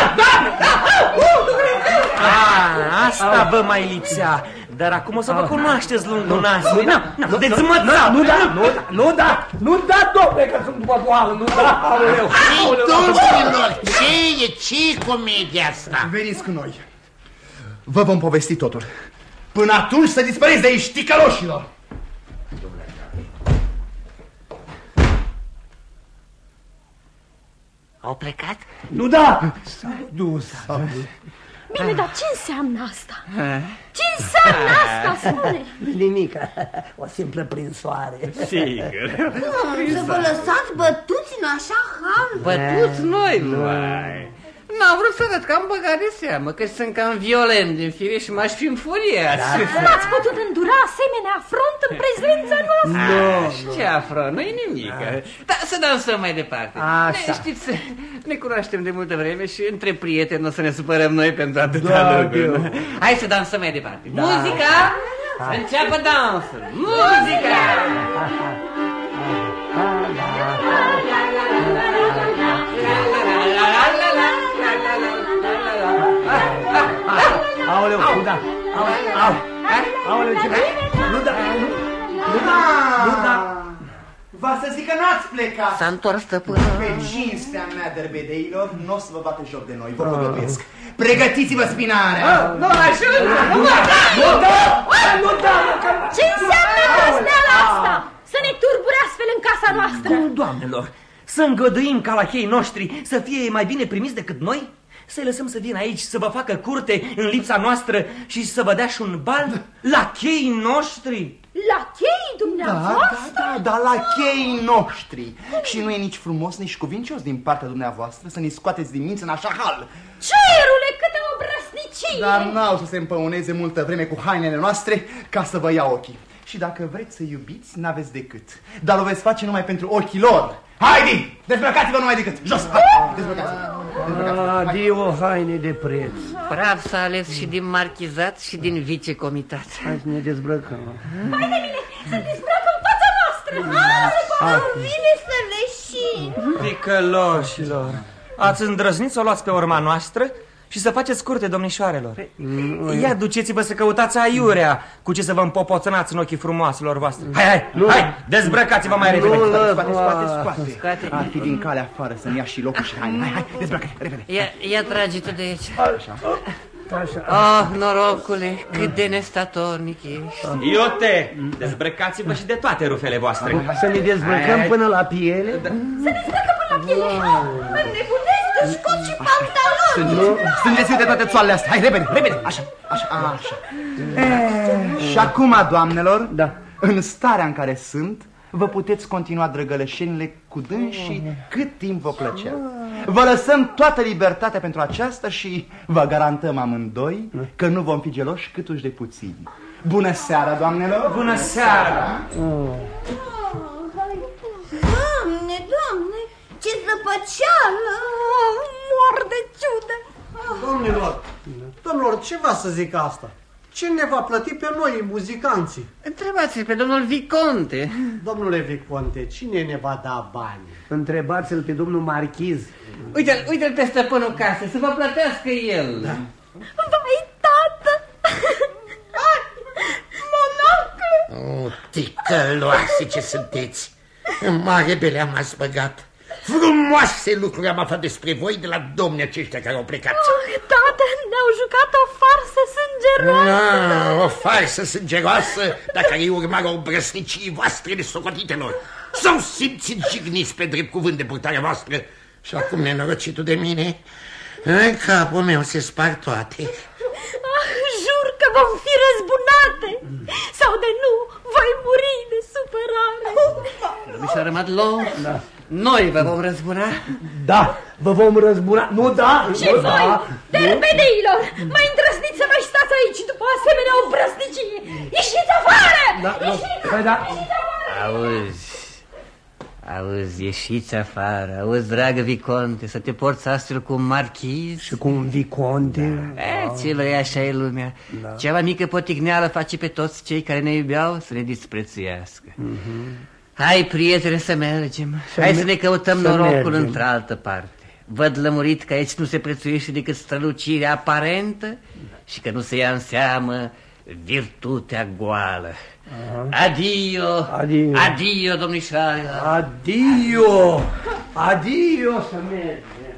Asta vă mai lipsea. Dar acum o să vă cunoașteți lungul nasului. Dezmățat!
Nu da, domnule, că sunt după boală, nu da!
Domnilor, ce comedia asta?
Veniți cu noi. Vă vom povesti totul. Până atunci să dispăreți de aici, ticăloșilor!
Au plecat?
Nu da! S-au dus.
Bine, dar ce înseamnă asta? Ce înseamnă asta, spune?
Nimic, o simplă prinsoare.
Sigur.
Să vă lăsați bătuți în așa hal.
Bătuți noi, vai. N-am vrut să văd că am băgat de seamă, că sunt cam violent din fire și m-aș fi înfuriat.
Cum ați putut îndura asemenea afront în prezența noastră?
Ce afront? Nu-i nimic. Dar să dansăm mai departe. Știți, ne cunoaștem de multă vreme și între prieteni o să ne supărăm noi pentru atâta lucruri. Hai să dansăm mai departe. Muzica! Să înceapă dansul! Muzica!
Aoleu, nu da! Aoleu, ce... Nu da!
Va să zic că n-ați plecat.
S-a întors stăpână.
Pe cinstea mea, derbedeilor, nu o să vă bată joc de noi, vă făgăduiesc. Pregătiți-vă spinarea.
Nu, așa
nu da!
Ce înseamnă trăsneala asta? Să ne turbure astfel în casa noastră?
Cum, doamnelor? Să îngăduim ca la cheii noștri să fie mai bine primiți decât noi? Să-i lăsăm să vină aici, să vă facă curte în lipsa noastră și să vă dea și un bal la cheii noștri?
La cheii dumneavoastră?
Da, la cheii noștri. Și nu e nici frumos, nici cuvincios din partea dumneavoastră să ne scoateți din minți în așa hal.
Cerule, câtă obrăsnicie!
Dar n-au să se împăuneze multă vreme cu hainele noastre ca să vă ia ochii. Și dacă vreți să iubiți, n-aveți decât. Dar o veți face numai pentru ochii lor. Haide! Dezbrăcați-vă numai decât! Jos! Dezbrăcați-vă!
Adio, haine de preț.
Prav s-a ales și din marchizat și din vicecomitat.
Hai să ne dezbrăcăm.
Hai de mine, să dezbracă în fața noastră!
Vine să leși!
Ticăloșilor, ați îndrăznit să o luați pe urma noastră și să faceți curte domnișoarelor. Ia duceți-vă să căutați aiurea cu ce să vă împopoțănați în ochii frumoaselor voastre. Hai, dezbrăcați-vă mai repede.
Scoate. Ar fi din calea afară să-mi ia și locul și haine. Hai, dezbrăcă-te, repede.
Ia trage tu de aici. Ah, norocule, cât de nestatornic ești.
Iote, dezbrăcați-vă și de toate rufele voastre.
Să ne dezbrăcăm până la piele?
Să ne dezbrăcă până la piele! Înnebunesc!
Scot și pantaloni.
Strângeți de toate țoalele astea. Hai, repede, repede. Așa. Și acum, doamnelor, da, în starea în care sunt, vă puteți continua drăgălășenile cu dânsii cât timp vă plăcea. Vă lăsăm toată libertatea pentru aceasta și vă garantăm amândoi că nu vom fi geloși câtuși de puțini. Bună seara, doamnelor!
Bună seara!
Doamne, ce zăpăceală! Mor de ciudă!
Domnilor, ce va să zic asta? Cine va plăti pe noi, muzicanții?
Întrebați-l pe domnul Viconte.
Domnule Viconte, cine ne va da bani?
Întrebați-l pe domnul Marchiz.
Uite-l pe stăpânul casei, să vă plătească el. Da.
Vai, tată! Monoclu!
Ticăloase ce sunteți! În mare belea m-ați băgat. Frumoase lucruri am aflat despre voi de la domnii aceștia care au plecat.
Tată, ne-au jucat o farsă sângeroasă.
O farsă sângeroasă, dar care e urmarea obrăsnicii voastre de socotitelor. S-au simțit jigniți pe drept cuvânt de purtarea voastră. Și acum, nenorocitul de mine, în capul meu se spar toate.
Jur că vom fi răzbunate. Sau de nu, voi muri de supărare.
Domnișoară Madelon, da. Noi vă vom răzbuna?
Da, vă vom răzbuna. Nu, da?
Și voi, derbedeilor, mai îndrăzniți să mai stați aici după o asemenea obrăznicie. Ieșiți afară! Ieșiți afară!
Auzi, ieșiți afară. Auzi, dragă Viconte, să te porți astfel cu un marchiz.
Și cu un Viconte.
Ce vrei, așa e lumea. Ceva mică potigneală face pe toți cei care ne iubeau să ne disprețuiască. Hai, prietene, să mergem. Hai să ne căutăm norocul într-altă parte. Văd lămurit că aici nu se prețuiește decât strălucirea aparentă și că nu se ia în seamă virtutea goală. Adio, adio, domnișoară.
Adio, să mergem.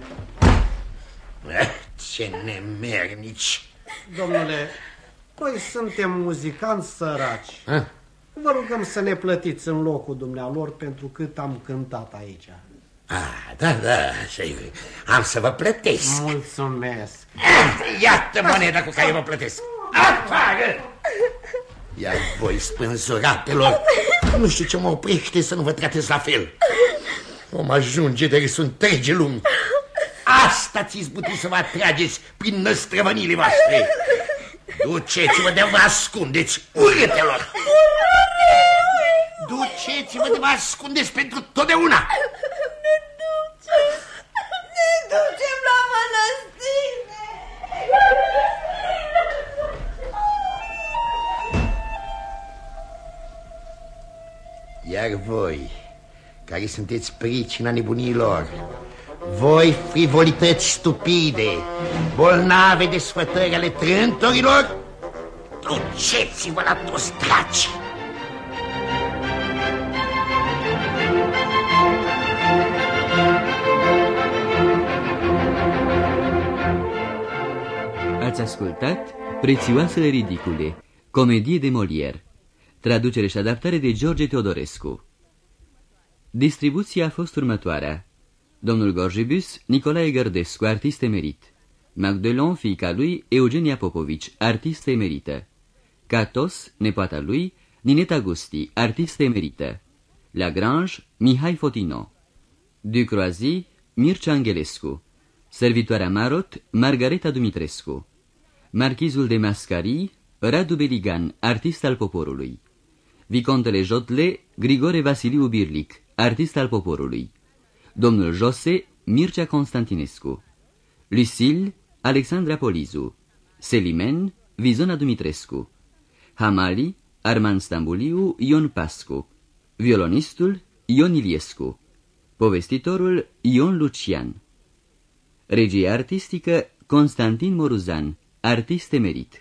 Ce nemernici.
Domnule, noi suntem muzicanți săraci. Vă rugăm să ne plătiți în locul dumnealor pentru cât am cântat aici.
Da, am să vă plătesc.
Mulțumesc.
Iată moneda cu care vă plătesc. Afară! Iar voi, spânzuratelor, nu știu ce mă oprește să nu vă tratez la fel. Vom ajunge de râs întregi lumi. Asta ți-ți puteți să vă atrageți prin năstrăvănile voastre. Duceți-vă de vă ascundeți, urâtelor! Duceți-vă de vă ascundeți pentru totdeauna!
Ne ducem la mănăstire!
Iar voi, care sunteți pricina nebuniilor, voi frivolități stupide, bolnave de sfătări ale trântorilor, duceți-vă la toți draci!
Ați ascultat Prețioasele ridicule, comedie de Molière, traducere și adaptare de George Teodorescu. Distribuția a fost următoarea: domnul Gorjibus, Nicolae Gărdescu, artist emerit; Magdelon, fiica lui, Eugenia Popovici, artist emerită; Catos, nepoata lui, Nineta Gusti, artist emerită; Lagrange, Mihai Fotino; Ducroazy, Mircea Angelescu; servitoarea Marot, Margareta Dumitrescu; marchizul de Mascarii, Radu Beligan, artist al poporului; vicontele Jotle, Grigore Vasiliu Birlic, artist al poporului; domnul Jose, Mircea Constantinescu; Lucille, Alexandra Polizu; Selimen, Vizona Dumitrescu; Hamali, Armand Stambuliu, Ion Pascu; violonistul, Ion Iliescu; povestitorul, Ion Lucian; regie artistică, Constantin Moruzan, artist emerit.